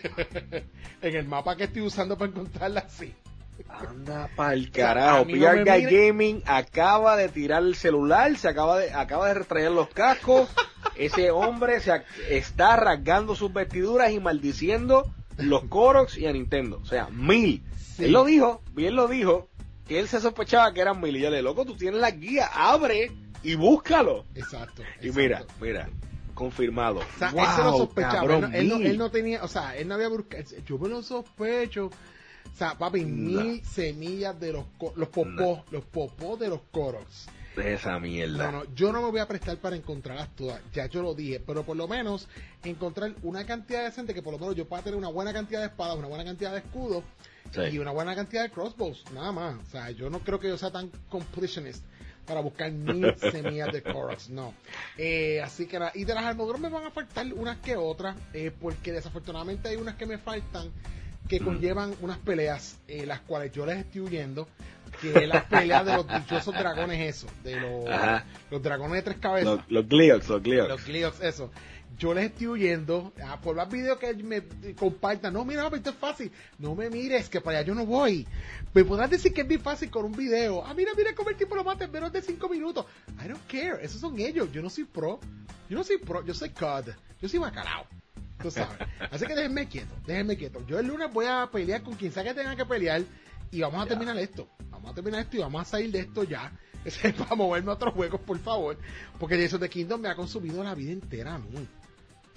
En el mapa que estoy usando para encontrarla, sí. Anda pa'l carajo. P R Guy Gaming acaba de tirar el celular, se acaba de acaba de retraer los cascos. Ese hombre se está rasgando sus vestiduras y maldiciendo los Koroks y a Nintendo. O sea, mil. Sí. Él lo dijo, bien lo dijo, que él se sospechaba que eran mil. Y yo le, loco, tú tienes la guía, abre y búscalo. Exacto. Y exacto. mira, mira, confirmado. O sea, wow, él se lo sospechaba. Cabrón, él, no, él, no, él no tenía, o sea, él no había buscado. Yo me lo sospecho. O sea, papi, no. mil semillas de los los popós, no. los popós de los Koroks. De esa mierda. No, no, yo no me voy a prestar para encontrarlas todas, ya yo lo dije, pero por lo menos encontrar una cantidad decente que por lo menos yo pueda tener una buena cantidad de espadas, una buena cantidad de escudos sí. y una buena cantidad de crossbows, nada más. O sea, yo no creo que yo sea tan completionist para buscar mil semillas de Koroks, no. Eh, así que nada, y de las armaduras me van a faltar unas que otras, eh, porque desafortunadamente hay unas que me faltan que conllevan unas peleas, eh, las cuales yo les estoy huyendo, que es las peleas de los dichosos dragones, eso, de los, los dragones de tres cabezas. Los, los Gleeok, los Gleeok. Los Gleeok, eso. Yo les estoy huyendo, ah, por más videos que me compartan, no, mira, esto es fácil, no me mires, que para allá yo no voy. Me podrás decir que es bien fácil con un video, ah, mira, mira cómo el tipo lo mata en menos de cinco minutos. I don't care, esos son ellos, yo no soy pro, yo no soy pro, yo soy C O D, yo soy bacalao. Tú sabes. Así que déjenme quieto, déjenme quieto. Yo el lunes voy a pelear con quien sea que tenga que pelear y vamos a yeah. terminar esto. Vamos a terminar esto y vamos a salir de esto ya. Para moverme a otros juegos, por favor. Porque Tears of the Kingdom me ha consumido la vida entera a mí.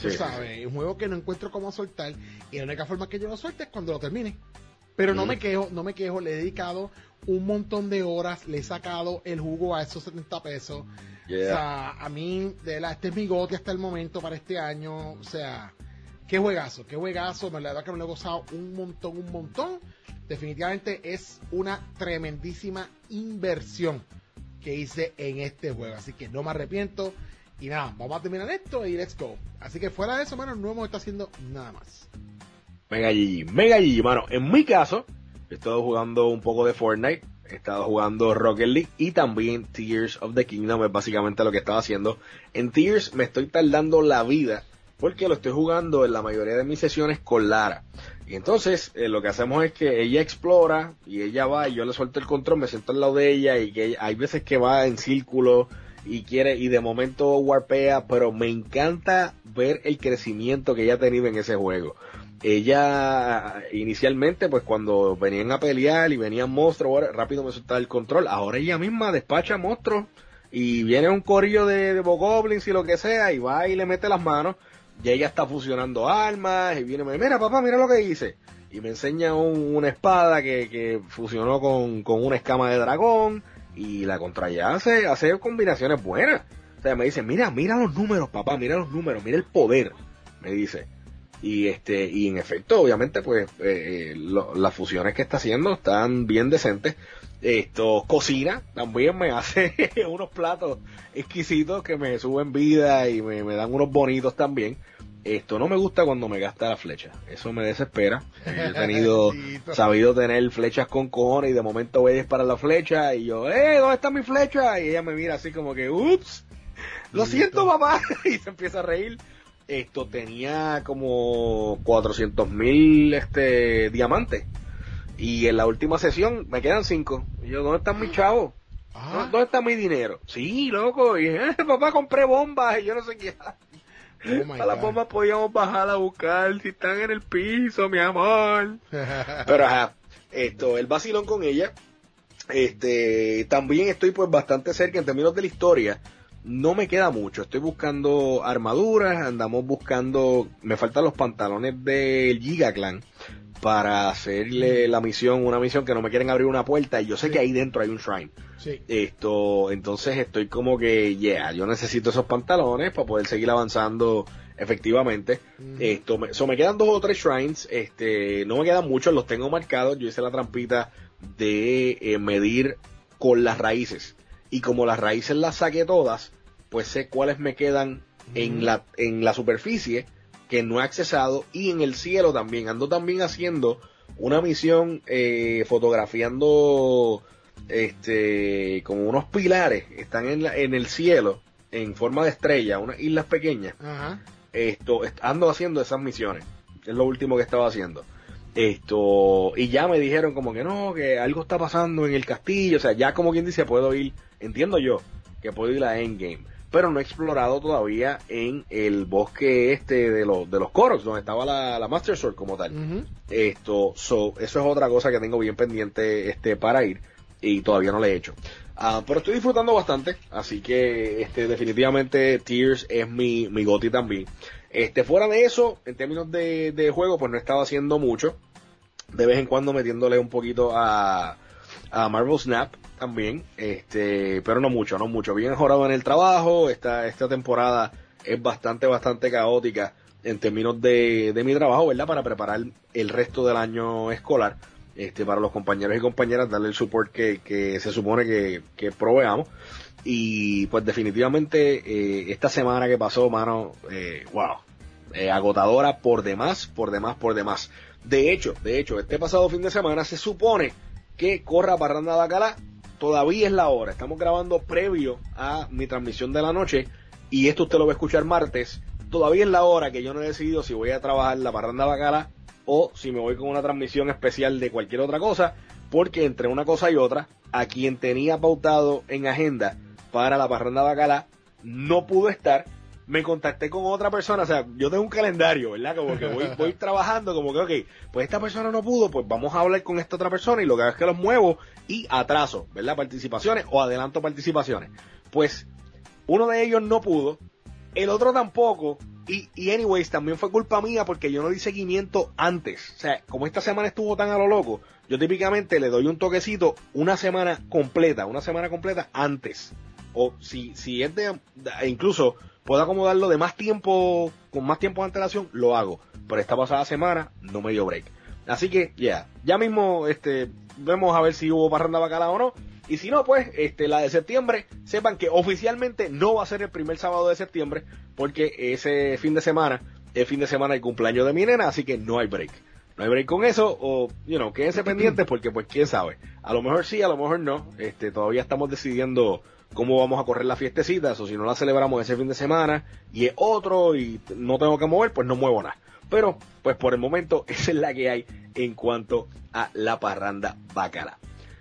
tú sí, sabes, sí. Un juego que no encuentro cómo soltar, y la única forma que yo lo suelte es cuando lo termine. Pero no mm. me quejo, no me quejo, le he dedicado un montón de horas, le he sacado el jugo a esos setenta pesos. Yeah. O sea, a mí, de la, este es mi goti hasta el momento para este año. O sea, qué juegazo, qué juegazo. La verdad que me lo he gozado un montón, un montón. Definitivamente es una tremendísima inversión que hice en este juego. Así que no me arrepiento. Y nada, vamos a terminar esto y let's go. Así que fuera de eso, mano, no hemos estado haciendo nada más. Mega G G, Mega G G, mano. En mi caso, he estado jugando un poco de Fortnite, he estado jugando Rocket League y también Tears of the Kingdom, es básicamente lo que estaba haciendo. En Tears me estoy tardando la vida porque lo estoy jugando en la mayoría de mis sesiones con Lara. Y entonces eh, lo que hacemos es que ella explora y ella va y yo le suelto el control, me siento al lado de ella y que ella, hay veces que va en círculo y quiere y de momento warpea, pero me encanta ver el crecimiento que ella ha tenido en ese juego. Ella inicialmente pues cuando venían a pelear y venían monstruos, rápido me soltaba el control. Ahora ella misma despacha monstruos y viene un corillo de, de bogoblins y lo que sea y va y le mete las manos y ella está fusionando armas y viene y me dice, mira papá, mira lo que hice, y me enseña un, una espada que, que fusionó con, con una escama de dragón y la contra ella hace, hace combinaciones buenas. O sea, me dice, mira, mira los números papá, mira los números, mira el poder, me dice. Y este y en efecto, obviamente, pues eh, lo, las fusiones que está haciendo están bien decentes. Esto cocina, también me hace unos platos exquisitos que me suben vida y me, me dan unos bonitos también. Esto no me gusta cuando me gasta la flecha, eso me desespera. Yo he tenido, sabido tener flechas con cojones y de momento voy a disparar la flecha y yo, eh, ¿dónde está mi flecha? Y ella me mira así como que, ups, lo siento papá, y se empieza a reír. Esto tenía como cuatrocientos mil este, diamantes. Y en la última sesión me quedan cinco. Y yo, ¿dónde están mis chavos? ¿Ah? ¿Dónde está mi dinero? Sí, loco. Y eh, papá, compré bombas y yo no sé qué. Oh a las bombas podíamos bajar a buscar si están en el piso, mi amor. Pero ajá, esto, el vacilón con ella. Este, también estoy pues bastante cerca en términos de la historia. No me queda mucho, estoy buscando armaduras, andamos buscando, me faltan los pantalones del Giga Clan para hacerle la misión, una misión que no me quieren abrir una puerta y yo sé sí. que ahí dentro hay un shrine. Sí. Esto, entonces estoy como que, yeah, yo necesito esos pantalones para poder seguir avanzando efectivamente. Uh-huh. Esto, me, so me quedan dos o tres shrines, este, no me quedan muchos, los tengo marcados, yo hice la trampita de eh, medir con las raíces. Y como las raíces las saqué todas, pues sé cuáles me quedan mm. en la en la superficie que no he accesado y en el cielo también. Ando también haciendo una misión eh, fotografiando este como unos pilares, están en la, en el cielo en forma de estrella, unas islas pequeñas. Uh-huh. Esto ando haciendo esas misiones. Es lo último que estaba haciendo. Esto, y ya me dijeron como que no, que algo está pasando en el castillo, o sea, ya como quien dice, puedo ir, entiendo yo, que puedo ir a Endgame, pero no he explorado todavía en el bosque este de los, de los Koroks, donde estaba la, la Master Sword como tal. Uh-huh. Esto, so, eso es otra cosa que tengo bien pendiente, este, para ir, y todavía no le he hecho. Uh, pero estoy disfrutando bastante, así que, este, definitivamente Tears es mi, mi goti también. Este, fuera de eso, en términos de, de juego, pues no he estado haciendo mucho. De vez en cuando metiéndole un poquito a, a Marvel Snap también. Este, pero no mucho, no mucho. Bien mejorado en el trabajo. Esta, esta temporada es bastante, bastante caótica en términos de, de mi trabajo, ¿verdad? Para preparar el resto del año escolar. Este, para los compañeros y compañeras, darle el support que, que se supone que, que proveamos. Y pues definitivamente eh, esta semana que pasó, mano, eh, wow, eh, agotadora por demás, por demás, por demás. De hecho, de hecho, este pasado fin de semana se supone que corra Parranda Bacalá, todavía es la hora, estamos grabando previo a mi transmisión de la noche y esto usted lo va a escuchar martes, todavía es la hora que yo no he decidido si voy a trabajar la Parranda Bacalá o si me voy con una transmisión especial de cualquier otra cosa, porque entre una cosa y otra, a quien tenía pautado en agenda para la Parranda Bacalá no pudo estar, me contacté con otra persona, o sea, yo tengo un calendario, ¿verdad? Como que voy, voy trabajando, como que, ok, pues esta persona no pudo, pues vamos a hablar con esta otra persona y lo que hago es que los muevo y atraso, ¿verdad? Participaciones o adelanto participaciones. Pues uno de ellos no pudo, el otro tampoco, Y, y anyways, también fue culpa mía porque yo no di seguimiento antes. O sea, como esta semana estuvo tan a lo loco, yo típicamente le doy un toquecito una semana completa, una semana completa antes. O si, si es de, incluso puedo acomodarlo de más tiempo, con más tiempo de antelación, lo hago. Pero esta pasada semana no me dio break. Así que, ya, yeah, ya mismo, este, vemos a ver si hubo parranda bacalao o no. Y si no, pues, este, la de septiembre, sepan que oficialmente no va a ser el primer sábado de septiembre, porque ese fin de semana, es fin de semana del cumpleaños de mi nena, así que no hay break. No hay break con eso, o, you know, quédense pendientes, porque, pues, quién sabe. A lo mejor sí, a lo mejor no. Este, todavía estamos decidiendo cómo vamos a correr las fiestecitas, o si no la celebramos ese fin de semana, y es otro, y no tengo que mover, pues no muevo nada. Pero, pues, por el momento, esa es la que hay en cuanto a la parranda bacala.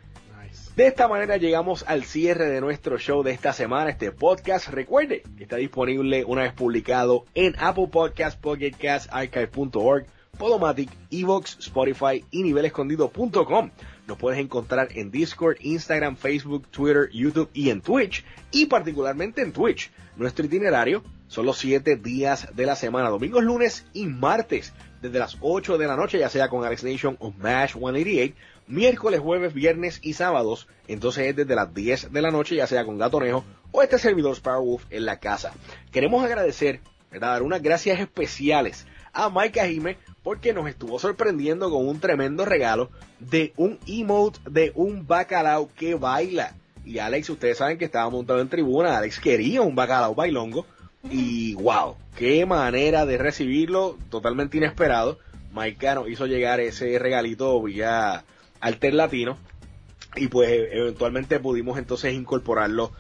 De esta manera llegamos al cierre de nuestro show de esta semana, este podcast. Recuerde que está disponible una vez publicado en Apple Podcasts, Pocket Casts, Archive punto org, Podomatic, Evox, Spotify y nivel escondido punto com. Nos puedes encontrar en Discord, Instagram, Facebook, Twitter, YouTube y en Twitch, y particularmente en Twitch. Nuestro itinerario son los siete días de la semana, domingos, lunes y martes, desde las ocho de la noche, ya sea con Alex Nation o Mash ciento ochenta y ocho, miércoles, jueves, viernes y sábados, entonces es desde las diez de la noche, ya sea con Gatonejo o este servidor Sparrowwolf en la casa. Queremos agradecer, ¿verdad? Dar unas gracias especiales a Mike Ajime, porque nos estuvo sorprendiendo con un tremendo regalo de un emote de un bacalao que baila. Y Alex, ustedes saben que estaba montado en tribuna, Alex quería un bacalao bailongo, y wow, qué manera de recibirlo, totalmente inesperado. Mike nos hizo llegar ese regalito vía Alter Latino, y pues eventualmente pudimos entonces incorporarlo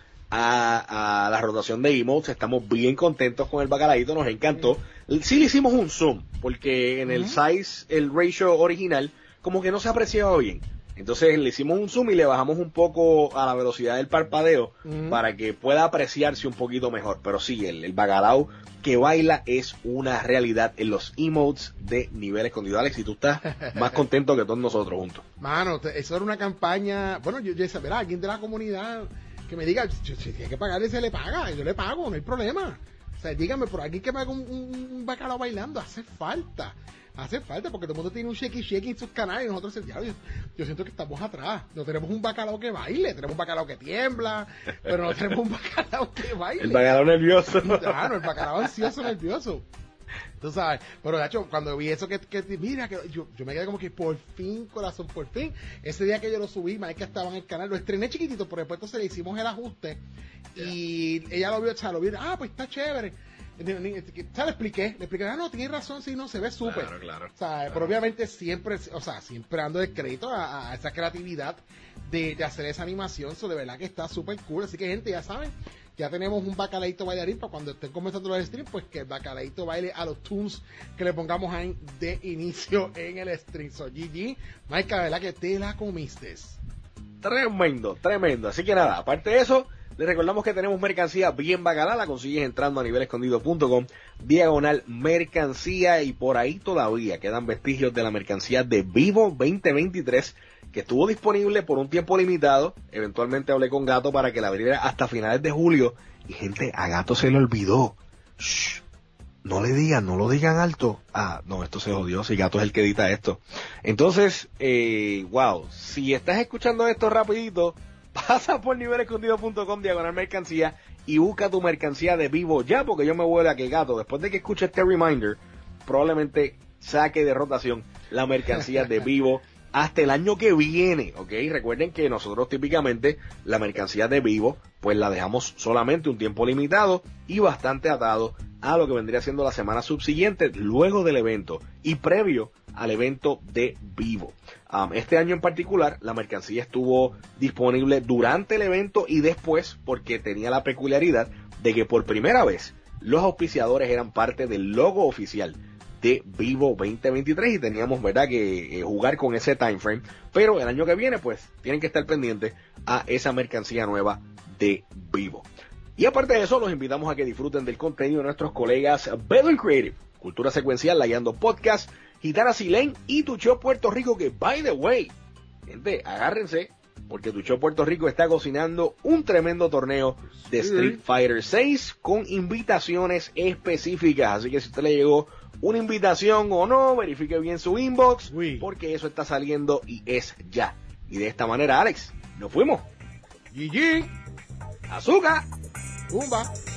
a, a la rotación de emotes. Estamos bien contentos con el bacalaíto, nos encantó. Sí le hicimos un zoom, porque en el size, el ratio original, como que no se apreciaba bien. Entonces le hicimos un zoom y le bajamos un poco a la velocidad del parpadeo, uh-huh, para que pueda apreciarse un poquito mejor. Pero sí, el, el bacalao que baila es una realidad en los emotes de nivel escondido. Alex, y tú estás más contento que todos nosotros juntos. Mano, eso era una campaña. Bueno, yo, yo decía, verá, alguien de la comunidad que me diga, si tiene que pagarle, se le paga, yo le pago, no hay problema. O sea, dígame, por aquí que me haga un, un, un bacalao bailando, hace falta. Hace falta, porque todo el mundo tiene un shaky shaky en sus canales, y nosotros sentimos, yo, yo siento que estamos atrás. No tenemos un bacalao que baile, tenemos un bacalao que tiembla, pero no tenemos un bacalao que baile. El bacalao nervioso. Claro, el bacalao ansioso, nervioso. Tú sabes, pero de hecho, cuando vi eso, que, que mira, que yo, yo me quedé como que por fin, corazón, por fin. Ese día que yo lo subí, Maika estaba en el canal, lo estrené chiquitito, pero después entonces le hicimos el ajuste, yeah, y ella lo vio, o sea, lo vio, ah, pues está chévere. O sea, le expliqué, le expliqué, ah, no, tienes razón, sí, no, se ve súper. Claro, claro. O sea, claro, pero obviamente siempre, o sea, siempre dando el crédito a, a esa creatividad de, de hacer esa animación, eso de verdad que está súper cool. Así que, gente, ya saben, ya tenemos un bacalaíto bailarín para cuando estén comenzando los streams, pues que el bacalaíto baile a los tunes que le pongamos ahí de inicio en el stream. So, G G, Mike, la verdad que te la comiste. Tremendo, tremendo. Así que nada, aparte de eso, les recordamos que tenemos mercancía bien bacala, la consigues entrando a nivel escondido punto com, diagonal mercancía, y por ahí todavía quedan vestigios de la mercancía de Vivo veinte veintitrés, que estuvo disponible por un tiempo limitado. Eventualmente hablé con Gato para que la abriera hasta finales de julio, y gente, a Gato se le olvidó. Shh, no le digan, no lo digan alto. Ah, no, esto se jodió, si Gato es el que edita esto. Entonces, eh, wow, si estás escuchando esto rapidito, pasa por nivel escondido punto com, diagonal mercancía, y busca tu mercancía de Vivo ya, porque yo me voy a que Gato, después de que escuche este reminder, probablemente saque de rotación la mercancía de Vivo hasta el año que viene, ¿ok? Recuerden que nosotros típicamente la mercancía de Vivo, pues la dejamos solamente un tiempo limitado y bastante atado a lo que vendría siendo la semana subsiguiente, luego del evento y previo al evento de Vivo. Um, este año en particular, la mercancía estuvo disponible durante el evento y después, porque tenía la peculiaridad de que por primera vez los auspiciadores eran parte del logo oficial de Vivo veinte veintitrés, y teníamos, verdad, que eh, jugar con ese time frame. Pero el año que viene, pues, tienen que estar pendientes a esa mercancía nueva de Vivo. Y aparte de eso, los invitamos a que disfruten del contenido de nuestros colegas Better Creative, Cultura Secuencial, Layando Podcast, Gitana Silén y Tu Show Puerto Rico, que, by the way, gente, agárrense, porque tu show Puerto Rico está cocinando un tremendo torneo de Street Fighter seis con invitaciones específicas. Así que si usted le llegó una invitación o no, verifique bien su inbox, Uy. porque eso está saliendo y es ya. Y de esta manera, Alex, nos fuimos. G G. Azúcar. Pumba.